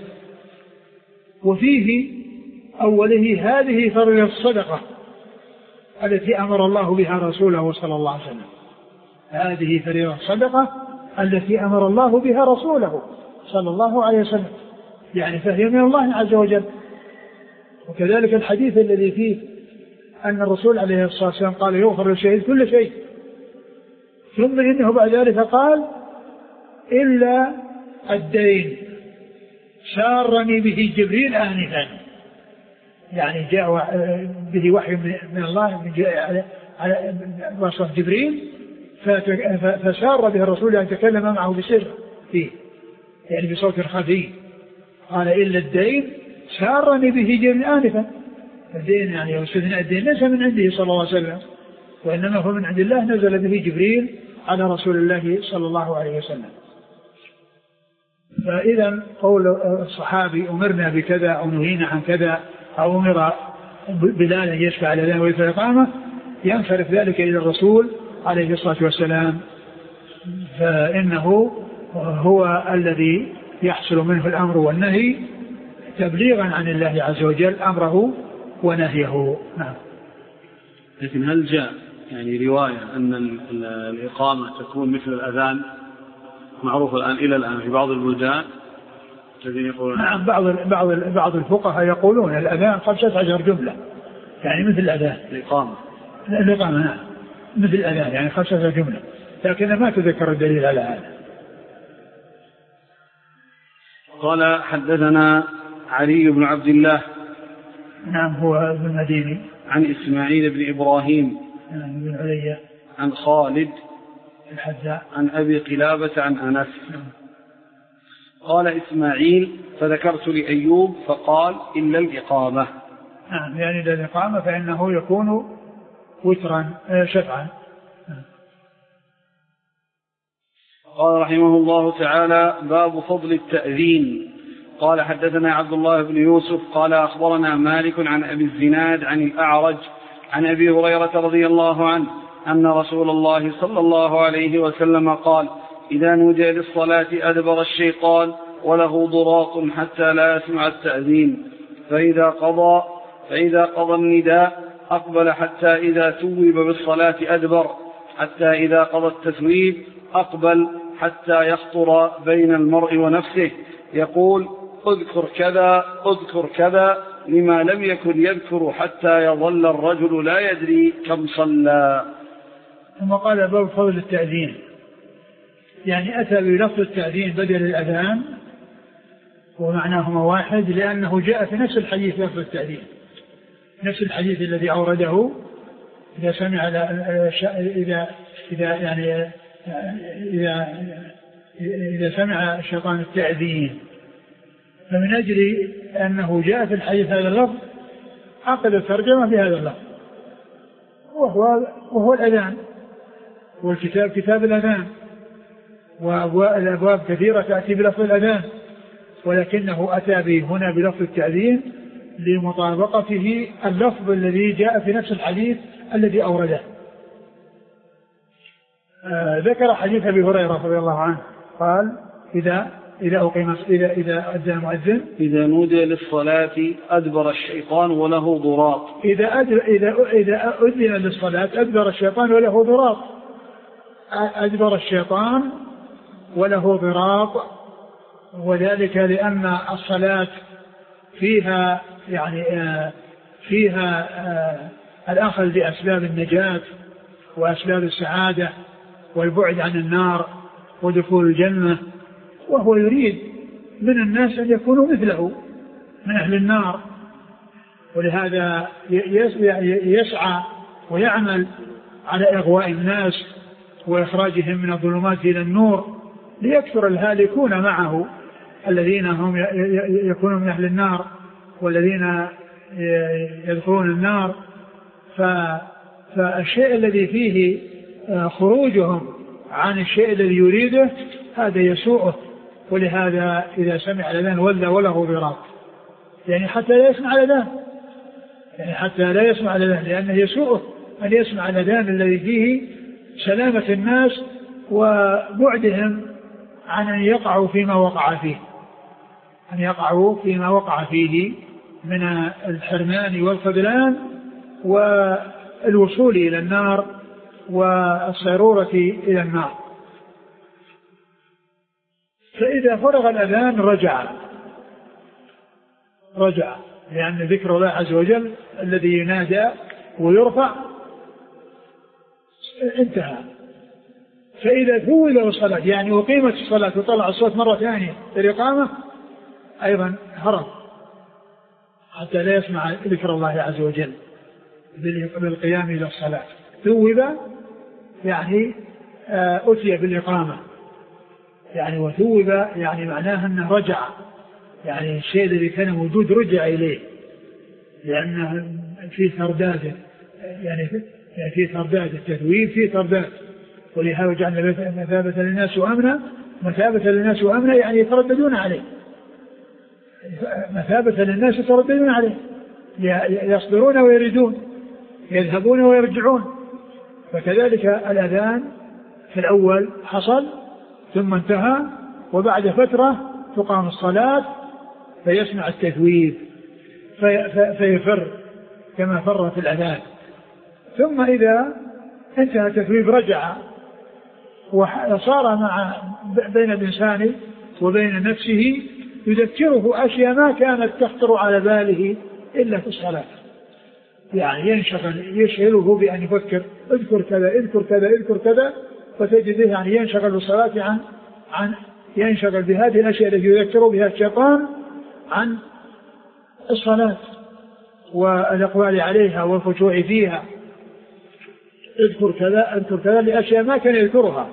وفيه أوله هذه فرائض الصدقة التي أمر الله بها رسوله صلى الله عليه وسلم، هذه فريضة الصدقة التي أمر الله بها رسوله صلى الله عليه وسلم، يعني فهي من الله عز وجل. وكذلك الحديث الذي فيه أن الرسول عليه الصلاة والسلام قال: يغفر للشهيد كل شيء، ثم إنه بعد ذلك قال: إلا الدين سارني به جبريل آنفا، يعني جاء به وحي من الله من جاء على وصف جبريل فسار به الرسول أن يتكلم معه بسر فيه، يعني بصوت خفي. قال: إلا الدين سارني به جبريل آنفا. الدين يعني واستثناء الدين ليس من عنده صلى الله عليه وسلم، وإنما هو من عند الله، نزل به جبريل على رسول الله صلى الله عليه وسلم. فإذا قول الصحابي أمرنا بكذا أو نهينا عن كذا أو أمر بلال أن يشفع الأذان ويدفع الإقامة ينصرف ذلك إلى الرسول عليه الصلاة والسلام، فإنه هو الذي يحصل منه الأمر والنهي تبليغا عن الله عز وجل أمره ونهيه. نعم. لكن هل جاء يعني رواية أن الإقامة تكون مثل الأذان معروف الآن إلى الآن في بعض البلدان الذين يقولون؟ نعم، بعض بعض بعض الفقهاء يقولون الأذان خمسة عشر جملة، يعني مثل الأذان. الإقامة الإقامة نعم مثل الأذان يعني خمسة عشر جملة، لكن ما تذكر الدليل على هذا. قال: حدثنا علي بن عبد الله. نعم هو ابن المديني. عن إسماعيل بن إبراهيم. نعم بن علي. عن خالد الحذاء. عن أبي قلابة عن أنس. نعم. قال إسماعيل: فذكرت لأيوب فقال: إلا الإقامة. نعم يعني إلا الإقامة فإنه يكون وترا شفعا. نعم. قال رحمه الله تعالى: باب فضل التأذين. قال: حدثنا عبد الله بن يوسف قال: أخبرنا مالك عن أبي الزناد عن الأعرج عن أبي هريرة رضي الله عنه أن رسول الله صلى الله عليه وسلم قال: إذا نودي للصلاة أدبر الشيطان وله ضراط حتى لا يسمع التأذين، فإذا قضى فإذا قضى النداء أقبل حتى إذا توب بالصلاة أدبر، حتى إذا قضى التثويب أقبل حتى يخطر بين المرء ونفسه يقول: اذكر كذا اذكر كذا، لما لم يكن يذكر حتى يظل الرجل لا يدري كم صلى. ثم قال: باب فضل التأذين، يعني أتى بلفظ التأذين بدل الأذان، ومعناهما واحد، لأنه جاء في نفس الحديث لفظ التأذين، نفس الحديث الذي أورده: إذا سمع إذا إذا يعني إذا إذا سمع الشيطان التأذين. فمن أجل أنه جاء في الحديث هذا اللفظ عقد الترجمة بهذا اللفظ، وهو, وهو الأذان، والكتاب كتاب الأذان، والأبواب كثيرة تأتي بلفظ الأذان، ولكنه أتى به هنا بلفظ التأذين لمطابقته اللفظ الذي جاء في نفس الحديث الذي أورده. آه ذكر حديث أبي هريرة رضي الله عنه قال إذا إذا أقيم إذا إذا أذن المؤذن إذا نودي للصلاة أدبر الشيطان وله ضراط. إذا أدبر إذا إذا أذن للصلاة أدبر الشيطان وله ضراط. أدبر الشيطان وله ضراط، وذلك لأن الصلاة فيها يعني فيها الأخذ بأسباب النجاة وأسباب السعادة والبعد عن النار ودخول الجنة، وهو يريد من الناس أن يكونوا مثله من أهل النار، ولهذا يسعى ويعمل على إغواء الناس وإخراجهم من الظلمات إلى النور ليكثر الهالكون معه الذين هم يكونون من أهل النار والذين يدخلون النار. فالشيء الذي فيه خروجهم عن الشيء الذي يريده هذا يسوءه، ولهذا إذا سمع الأذان ولى وله ضراط، يعني حتى لا يسمع الأذان، يعني حتى لا يسمع الأذان لأنه يسوءه أن يسمع الأذان الذي فيه سلامة الناس وبعدهم عن أن يقعوا فيما وقع فيه، أن يقعوا فيما وقع فيه من الحرمان والخذلان والوصول إلى النار والصيرورة إلى النار. فإذا فرغ الأذان رجع رجع لأن ذكر الله عز وجل الذي ينادى ويرفع انتهى. فإذا ثوب الصلاة يعني أقيمت الصلاة وطلع الصوت مرة ثانية الإقامة أيضا هرب حتى لا يسمع ذكر الله عز وجل بالقيام إلى الصلاة. ثوب يعني أتي بالإقامة يعني، وثوب يعني معناها أنه رجع، يعني الشيء الذي كان موجود رجع إليه لأنه في ترداد، يعني في ترداد التثويب في ترداد، ولهذا جعلنا مثابة للناس وأمنا. مثابة للناس وأمنا يعني يترددون عليه، مثابة للناس يترددون عليه، يصدرون ويردون، يذهبون ويرجعون. فكذلك الأذان في الأول حصل ثم انتهى، وبعد فترة تقام الصلاة فيسمع التثويب فيفر كما فر في الأذان. ثم إذا انتهى التثويب رجع وصار مع بين الإنسان وبين نفسه يذكره أشياء ما كانت تخطر على باله إلا في الصلاة، يعني ينشغل يشغله بأن يفكر اذكر كذا اذكر كذا اذكر كذا، فتجده يعني ينشغل بالصلاة عن عن ينشغل بهذه الأشياء التي يذكر بها الشيطان عن الصلاة والإقبال عليها والخشوع فيها. اذكر كذا اذكر كذا لأشياء ما كان يذكرها،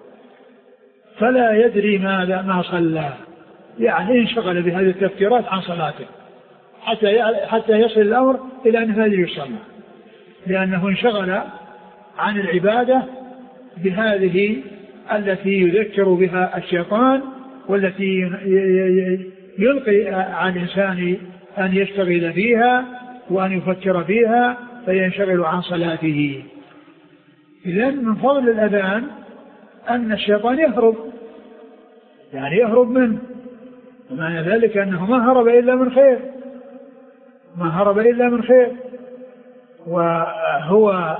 فلا يدري ماذا ما صلى، يعني انشغل بهذه التفكيرات عن صلاته حتى حتى يصل الأمر إلى أن هذه يصلى، لأنه انشغل عن العبادة بهذه التي يذكر بها الشيطان والتي يلقي على الإنسان أن يشتغل فيها وأن يفكر فيها فينشغل عن صلاته. إذن من فضل الأذان أن الشيطان يهرب، يعني يهرب منه، ومعنى ذلك أنه ما هرب إلا من خير، ما هرب إلا من خير. وهو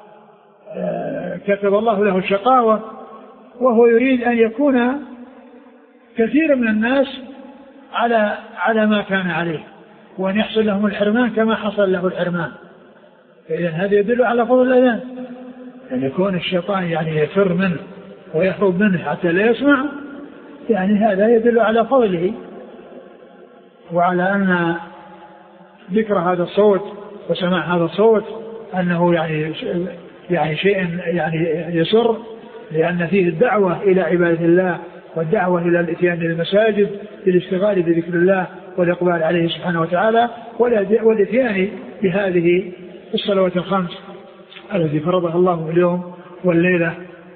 كتب الله له الشقاوة، وهو يريد أن يكون كثير من الناس على على ما كان عليه، وأن يحصل لهم الحرمان كما حصل له الحرمان. فإذا هذا يدل على فضل الأذان، أن يكون الشيطان يعني يفر منه ويهرب منه حتى لا يسمع، يعني هذا يدل على فضله وعلى أن ذكر هذا الصوت وسماع هذا الصوت أنه يعني يعني شيء يعني يسر، لأن فيه الدعوة إلى عبادة الله والدعوة إلى الإتيان للمساجد للاشتغال بذكر الله والإقبال عليه سبحانه وتعالى والإتيان بهذه الصلوات الخمس التي فرضها الله اليوم والليلة.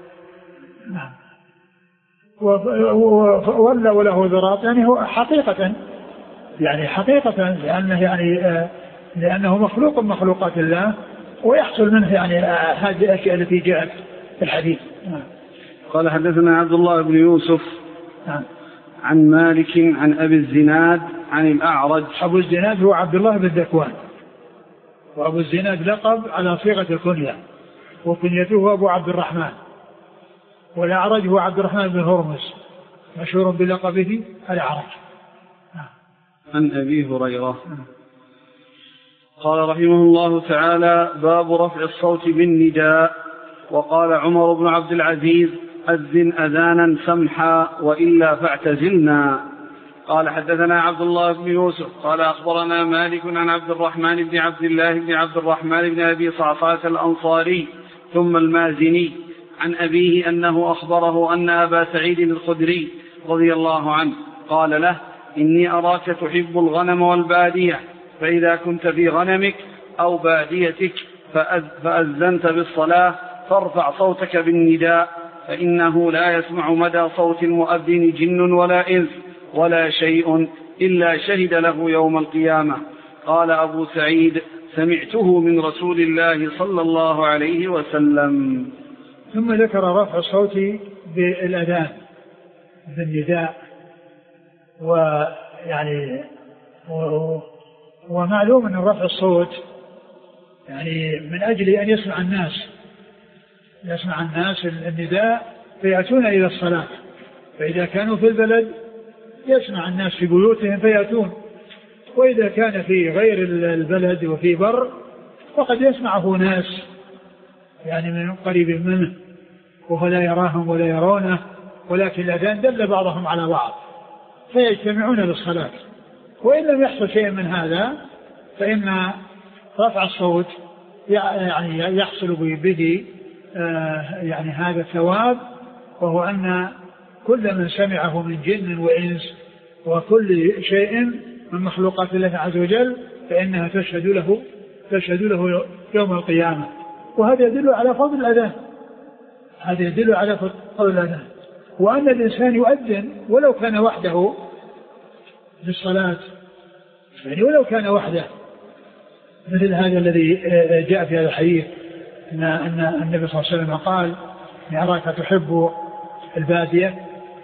ولا وله ذرات يعني هو حقيقة يعني حقيقة لأنه يعني لأنه مخلوق من مخلوقات الله ويحصل منه يعني هذه الأشياء التي جاءت في الحديث. قال حدثنا عبد الله بن يوسف عن مالك عن أبي الزناد عن الأعرج. أبو الزناد هو عبد الله بن ذكوان، وأبو الزناد لقب على صيغة الكنية، وكنيته أبو عبد الرحمن، والأعرج هو عبد الرحمن بن هرمز مشهور بلقبه الأعرج. عن أبي هريرة قال رحمه الله تعالى: باب رفع الصوت بالنداء. وقال عمر بن عبد العزيز: أذن أذانا سمحا وإلا فاعتزلنا. قال حدثنا عبد الله بن يوسف قال أخبرنا مالك عن عبد الرحمن بن عبد الله بن عبد الرحمن بن أبي صعصعة الأنصاري ثم المازني عن أبيه أنه أخبره أن أبا سعيد الخدري رضي الله عنه قال له: إني أراك تحب الغنم والبادية، فإذا كنت في غنمك أو باديتك فأذنت بالصلاة فارفع صوتك بالنداء، فإنه لا يسمع مدى صوت المؤذن جن ولا إنس ولا شيء إلا شهد له يوم القيامة. قال أبو سعيد: سمعته من رسول الله صلى الله عليه وسلم. ثم ذكر رفع الصوت بالأذان بالنداء، ويعني ومعلوم أن رفع الصوت يعني من أجل أن يسمع الناس يسمع الناس النداء فيأتون إلى الصلاة، فإذا كانوا في البلد يسمع الناس في بيوتهم فيأتون، وإذا كان في غير البلد وفي بر فقد يسمعه ناس يعني من قريب منه وهو لا يراهم ولا يرونه، ولكن الأذان دل بعضهم على بعض فيجتمعون للصلاة. وإن لم يحصل شيء من هذا فإن رفع الصوت يعني يحصل به يعني هذا الثواب، وهو أن كل من سمعه من جن وإنس وكل شيء من مخلوقات الله عز وجل فإنها تشهد له تشهد له يوم القيامة. وهذا يدل على فضل الأذان هذا يدل على فضل الأذان وأن الإنسان يؤذن ولو كان وحده للصلاة، يعني ولو كان وحده، مثل هذا الذي جاء في هذا الحديث أن أن النبي صلى الله عليه وسلم قال: أراك تحب البادية،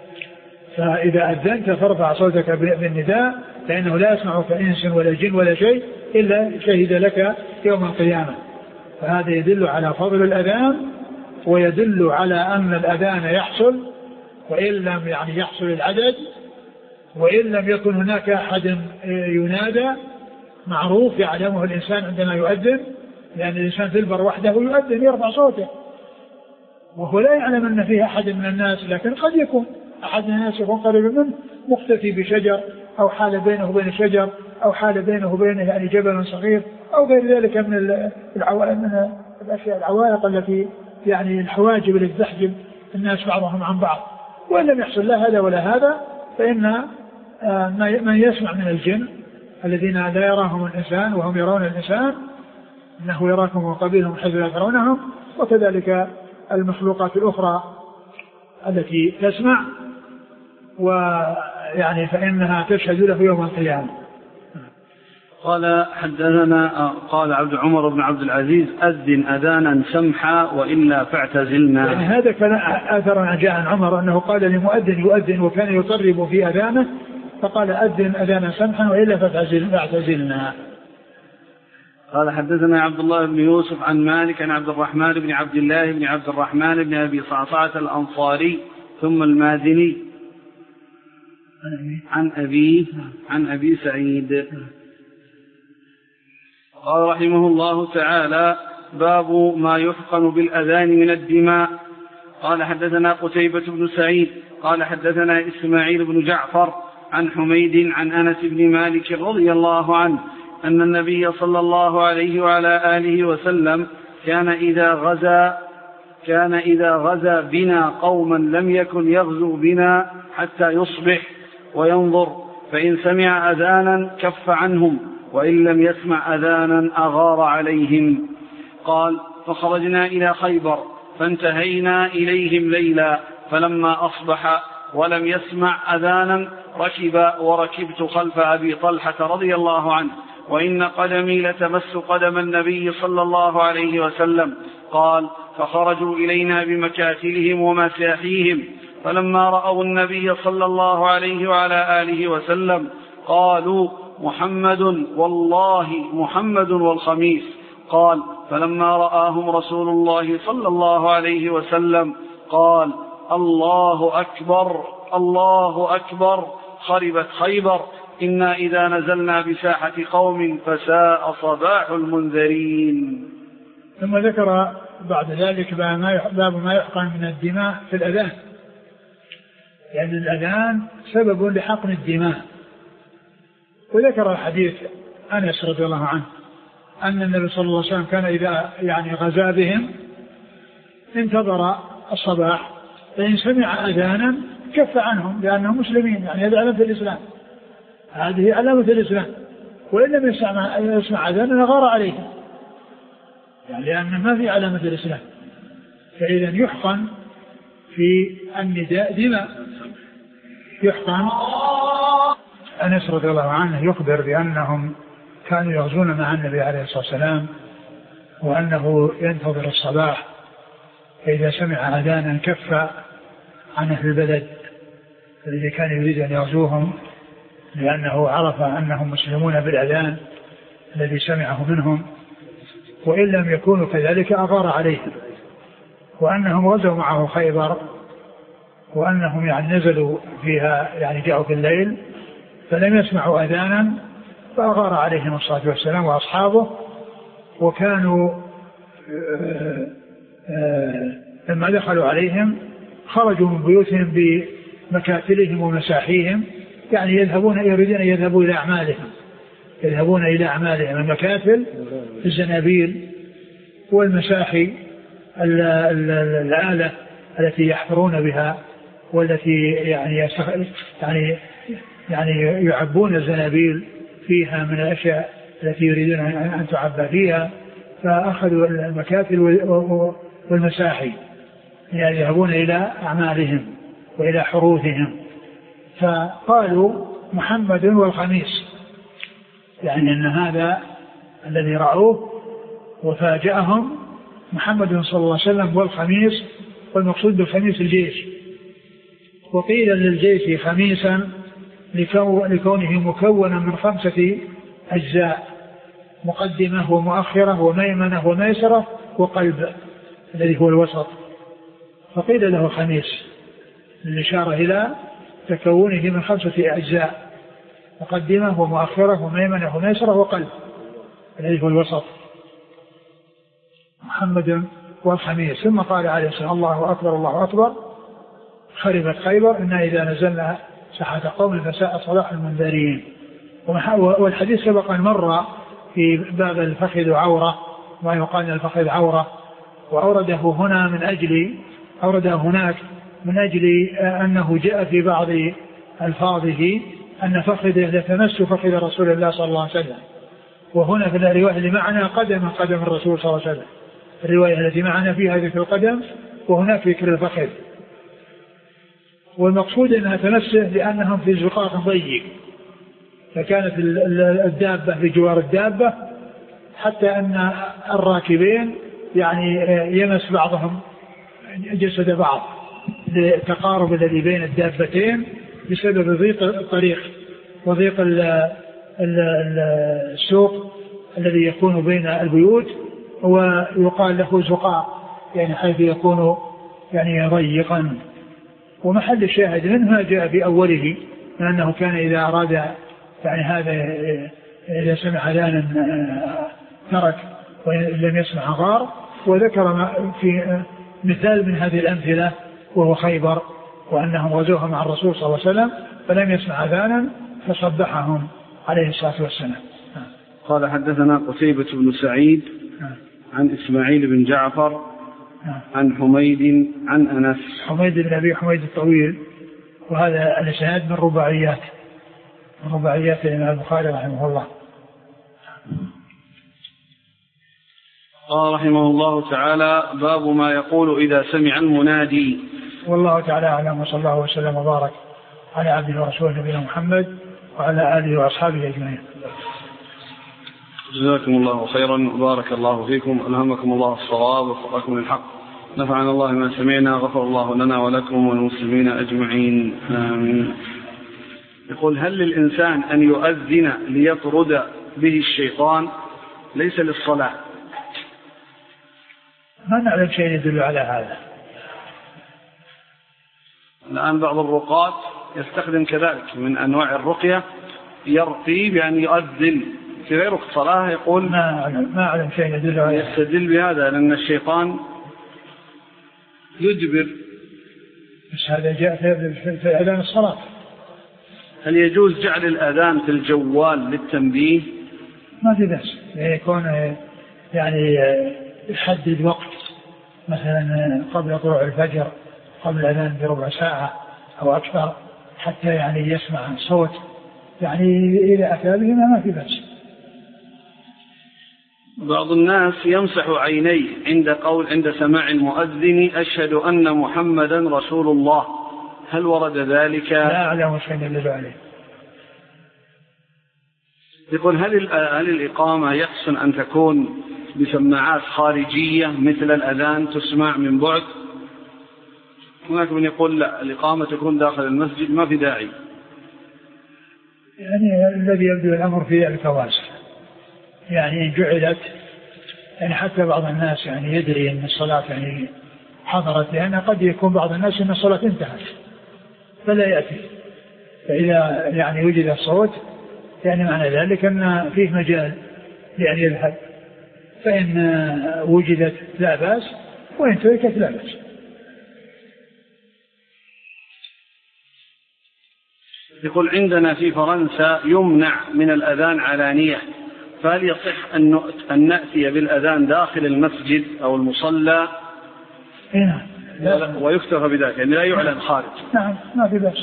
فإذا أذنت فارفع صوتك بالنداء فإنه لا يسمعك إنس ولا جن ولا شيء إلا شهد لك يوم القيامة. فهذا يدل على فضل الأذان، ويدل على أن الأذان يحصل وإن لم يعني يحصل العدد، وإن لم يكن هناك أحد ينادى معروف يعلمه الإنسان عندما يؤذن، لأن الإنسان في البر وحده يؤذن يرفع صوته وهو لا يعلم أن فيه أحد من الناس، لكن قد يكون أحد من الناس يكون قريب منه مختفي بشجر أو حال بينه وبين شجر أو حال بينه وبينه يعني جبل صغير أو غير ذلك من العوائق من الأشياء العوائق التي يعني الحواجب التي تحجب الناس بعضهم عن بعض. وإن لم يحصل لا هذا ولا هذا فإن من يسمع من الجن الذين لا يراهم الإنسان وهم يرون الإنسان إنه يراكم وقبيلهم حيث لا ترونهم، وكذلك المخلوقات الأخرى التي تسمع ويعني فإنها تشهد له يوم القيامة. قال حدثنا قال عبد عمر بن عبد العزيز: أذن أذانا سمحا وإلا فاعتزلنا. يعني هذا كان آثر عن جاء عن عمر أنه قال لمؤذن يؤذن وكان يطرب في أذانه فقال: أذن أذانا سمحا وإلا فاعتزلنا. قال حدثنا عبد الله بن يوسف عن مالك عن عبد الرحمن بن عبد الله بن عبد الرحمن بن أبي صعصعة الأنصاري ثم المازني عن أبيه عن أبي سعيد. قال رحمه الله تعالى: باب ما يحقن بالأذان من الدماء. قال حدثنا قتيبة بن سعيد قال حدثنا إسماعيل بن جعفر عن حميد عن أنس بن مالك رضي الله عنه أن النبي صلى الله عليه وعلى آله وسلم كان إذا غزا كان إذا غزا بنا قوما لم يكن يغزو بنا حتى يصبح وينظر، فإن سمع أذانا كف عنهم، وإن لم يسمع أذانا أغار عليهم. قال: فخرجنا إلى خيبر فانتهينا إليهم ليلا، فلما أصبح ولم يسمع أذانا ركب وركبت خلف أبي طلحة رضي الله عنه، وإن قدمي لتمس قدم النبي صلى الله عليه وسلم. قال: فخرجوا إلينا بمكاتلهم ومساحيهم، فلما رأوا النبي صلى الله عليه وعلى آله وسلم قالوا: محمد والله محمد والخميس. قال: فلما رآهم رسول الله صلى الله عليه وسلم قال: الله أكبر الله أكبر، خربت خيبر، إنا إذا نزلنا بساحة قوم فساء صباح المنذرين. ثم ذكر بعد ذلك باب ما يحقن من الدماء في الأذان، لأن يعني الأذان سبب لحقن الدماء. وذكر حديث أنس رضي الله عنه أن النبي صلى الله عليه وسلم كان إذا يعني غزا بهم انتظر الصباح، فإن سمع أذانا كف عنهم لأنهم مسلمين، يعني هذه علامة الإسلام، هذه علامة الإسلام. وإن لم يسمع, يسمع أذانا غار عليهم، يعني لأن ما في علامة الإسلام. فإذا يحقن في النداء دماء، يحقن. أنس رضي الله عنه يخبر بأنهم كانوا يغزون مع النبي عليه الصلاة والسلام، وأنه ينتظر الصباح، فإذا سمع أذانا كف عن أهل البلد الذي كان يريد أن يغزوهم، لأنه عرف أنهم مسلمون بالأذان الذي سمعه منهم، وإن لم يكونوا كذلك أغار عليهم. وأنهم غزوا معه خيبر، وأنهم يعني نزلوا فيها، يعني جاءوا في الليل فلم يسمعوا أذانا فأغار عليهم الصلاة والسلام وأصحابه. وكانوا لما دخلوا عليهم خرجوا من بيوتهم بمكاتلهم ومساحيهم، يعني يذهبون يريدون أن يذهبوا إلى أعمالهم، يذهبون إلى أعمالهم. المكاتل الزنابيل، والمساحي الآلة التي يحفرون بها، والتي يعني يعني يعني يعبون الزنابيل فيها من الأشياء التي يريدون أن تعبى فيها. فأخذوا المكاتل والمساحي، يعني يذهبون إلى أعمالهم وإلى حروثهم. فقالوا: محمد والخميس، يعني أن هذا الذي رأوه وفاجأهم محمد صلى الله عليه وسلم والخميس، والمقصود بالخميس الجيش. وقيل للجيش خميسا لكونه مكونا من خمسة أجزاء: مقدمة ومؤخرة وميمنة وميسرة وقلب الذي هو الوسط، فقيل له خميس للإشارة إلى تكونه من خمسة أجزاء: مقدمة ومؤخرة وميمنة وميسرة وقلب الذي هو الوسط. محمد والخميس. ثم قال عليه الصلاة: الله أكبر الله أكبر، خربت خيبر، إنا إذا نزلنا ساحة قوم فساء صلاح المنذرين. والحديث سبق أن مر في باب الفخذ عورة، ما يقال الفخذ عورة، وأورده هنا من أجل أورده هناك من أجل أنه جاء في بعض ألفاظه أن فخذه لتمس فخذ رسول الله صلى الله عليه وسلم، وهنا في الرواية اللي معنا قدم قدم الرسول صلى الله عليه وسلم، الرواية التي معنا فيها ذكر القدم وهناك ذكر الفخذ. والمقصود أنها تمسه لأنهم في زقاق ضيق، فكانت الدابة في جوار الدابة، حتى أن الراكبين يعني يمس بعضهم جسد بعض لتقارب الذي بين الدابتين بسبب ضيق الطريق وضيق السوق الذي يكون بين البيوت، ويقال له زقاق، يعني حيث يكون يعني ضيقا. ومحل الشاهد منه ما جاء في أوله، لأنه كان إذا أراد يعني هذا إذا سمع أذانا ترك، وإن لم يسمع غار. وذكر في مثال من هذه الأمثلة وهو خيبر، وأنهم غزوها مع الرسول صلى الله عليه وسلم فلم يسمع أذانا فصبحهم عليه الصلاة والسلام. قال: حدثنا قتيبة بن سعيد عن إسماعيل بن جعفر عن حميد عن أنس. حميد بن أبي حميد الطويل، وهذا الإسناد من رباعيات من رباعيات الإمام البخاري رحمه الله. قال رحمه الله تعالى: باب ما يقول إذا سمع المنادي. والله تعالى أعلم، وصلى الله وسلم وبارك على عبده ورسوله نبينا محمد وعلى آله وأصحابه أجمعين. جزاكم الله خيرا وبارك الله فيكم، ألهمكم الله الصواب ووفقكم للحق، نفعنا الله ما سمعنا، غفر الله لنا ولكم والمسلمين أجمعين، آمين. يقول: هل للإنسان أن يؤذن ليطرد به الشيطان ليس للصلاة؟ ما نعلم شيء يدل على هذا. الآن بعض الرقاة يستخدم كذلك من أنواع الرقية، يرقي بأن يؤذن في غير الصلاة. يقول ما أعلم ما أعلم شيء يدل على هذا. يستدل بهذا لأن الشيطان يدبر. بس هذا جاء في أذان الصلاة. هل يجوز جعل الأذان في الجوال للتنبيه؟ ما في بأس، يكون يعني يحدد وقت، مثلا قبل طلوع الفجر، قبل الأذان بربع ساعة أو أكثر، حتى يعني يسمع صوت، يعني إذا أتى بهما ما في بأس. بعض الناس يمسح عينيه عند قول عند سماع المؤذن: أشهد أن محمدا رسول الله، هل ورد ذلك؟ لا أعلم شيء يدل عليه. يقول: هل هل الإقامة يحسن أن تكون بسماعات خارجية مثل الأذان تسمع من بعد؟ هناك من يقول لا، الإقامة تكون داخل المسجد ما في داعي. يعني الذي يبدو الأمر فيه الكواسع، يعني جعلت يعني حتى بعض الناس يعني يدري أن الصلاة يعني حضرت، لأن قد يكون بعض الناس أن الصلاة انتهت فلا يأتي، فإذا يعني وجد الصوت يعني معنى ذلك أن فيه مجال لأن يذهب، فإن وجدت لا بأس، وإن تركت لا بأس. يقول: عندنا في فرنسا يمنع من الأذان علانية، فهل يصح أن نأتي بالأذان داخل المسجد أو المصلى ويكتفى بذلك، يعني لا يعلن خارج؟ نعم ما في بأس.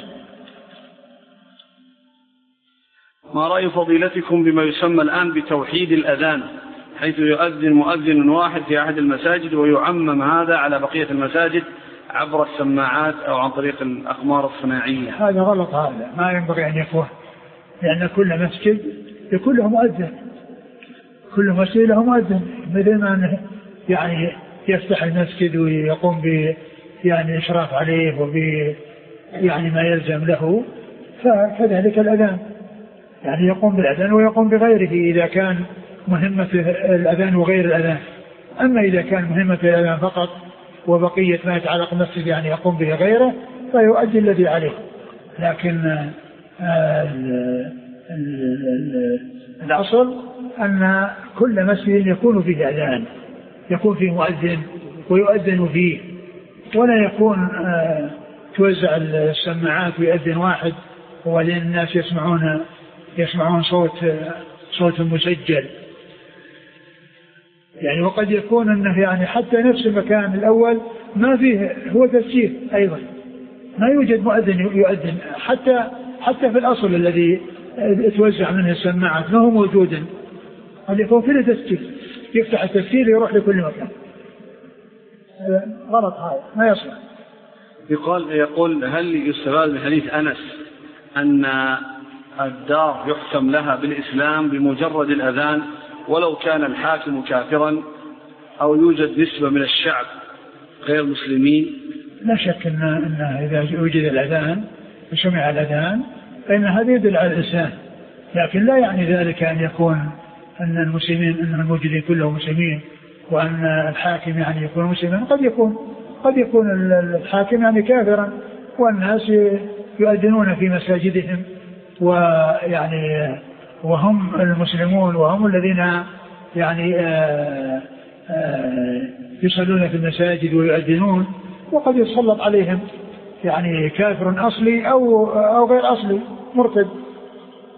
ما رأي فضيلتكم بما يسمى الآن بتوحيد الأذان، حيث يؤذن مؤذن واحد في أحد المساجد ويعمم هذا على بقية المساجد عبر السماعات أو عن طريق الأقمار الصناعية؟ هذا غلط، هذا ما ينبغي أن يكون، لأن كل مسجد يكون له مؤذن، كل مسجد له مؤذن، مثل ما يعني يفتح المسجد ويقوم ب يعني إشراف عليه وب يعني ما يلزم له، فكذلك الأذان يعني يقوم بالأذان ويقوم بغيره إذا كان مهمة الأذان وغير الأذان. أما إذا كان مهمة الأذان فقط وبقية ما يتعلق بالمسجد يعني يقوم به غيره فيؤدي الذي عليه. لكن الأصل أن كل مسجد يكون فيه أذان، يكون فيه مؤذن ويؤذن فيه، ولا يكون توزع السماعات ويؤذن واحد ولأن الناس يسمعون يسمعون صوت صوت مسجل. يعني وقد يكون أنه يعني حتى نفس المكان الأول ما فيه هو تسجيل أيضا، ما يوجد مؤذن يؤذن، حتى حتى في الأصل الذي توزع منه السماعات ما هو موجودا، قد يكون فيه تسجيل، يفتح التسجيل يروح لكل مكان. غلط هذا ما يصلح. يقول يقول هل يستفاد من حديث أنس أن الدار يحكم لها بالإسلام بمجرد الأذان ولو كان الحاكم كافرا أو يوجد نسبة من الشعب غير مسلمين؟ لا شك أن, إن إذا وجد الأذان وسمع الأذان فإن هذا يدل على الإسلام، لكن لا يعني ذلك أن يكون أن المسلمين أن الموجودين كلهم مسلمين وأن الحاكم يعني يكون مسلما. قد يكون قد يكون الحاكم يعني كافرا والناس يؤذنون في مساجدهم ويعني وهم المسلمون وهم الذين يعني آآ آآ يصلون في المساجد ويؤذنون، وقد يسلط عليهم يعني كافر أصلي أو أو غير أصلي مرتد.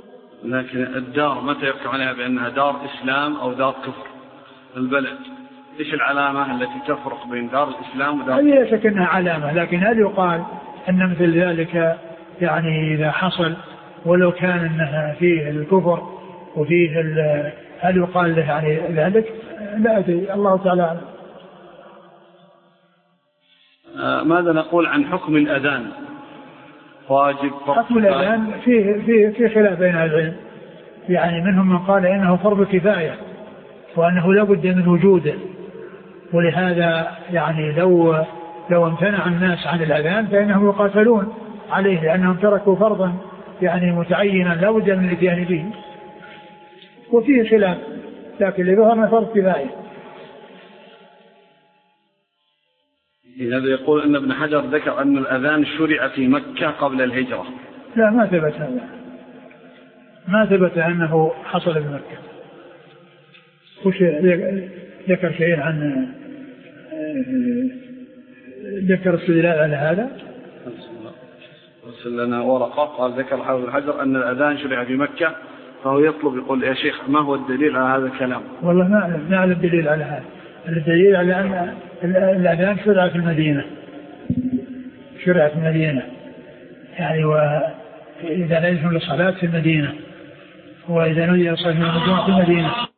لكن الدار متى يحكم عليها بأنها دار إسلام أو دار كفر؟ البلد إيش العلامة التي تفرق بين دار الإسلام ودار؟ هذه لا شك أنها علامة، لكن هل يقال أن مثل ذلك يعني إذا حصل ولو كان أنها فيه الكفر وفيه هل يقال له يعني ذلك؟ لا أدري، الله تعالى أعلم. آه ماذا نقول عن حكم الأذان؟ واجب حكم الأذان فيه فيه في خلاف بين العلم، يعني منهم من قال إنه فرض كفاية وأنه لا بد من وجوده، ولهذا يعني لو لو امتنع الناس عن الأذان فإنهم يقاتلون عليه لأنهم تركوا فرضا يعني متعينا لا بد من الاتيان به، وفيه خلاف، لكن اللي ظهر فرض كفاية. هذا يقول أن ابن حجر ذكر أن الأذان شرع في مكة قبل الهجرة. لا ما ثبت هذا، ما ثبت أنه حصل بمكة. وش ذكر شيء عن ذكر استدلال على هذا؟ أرسل لنا ورقة قال ذكر حافظ الحجر أن الأذان شرع في مكة، فهو يطلب يقول يا شيخ ما هو الدليل على هذا الكلام؟ والله ما أعلم ما أعلم الدليل على هذا. الدليل على أن الأذان شرع في المدينة، شرع في المدينة يعني، وإذا نزلوا للصلاة في المدينة، وإذا نزلوا للصلاة في المدينة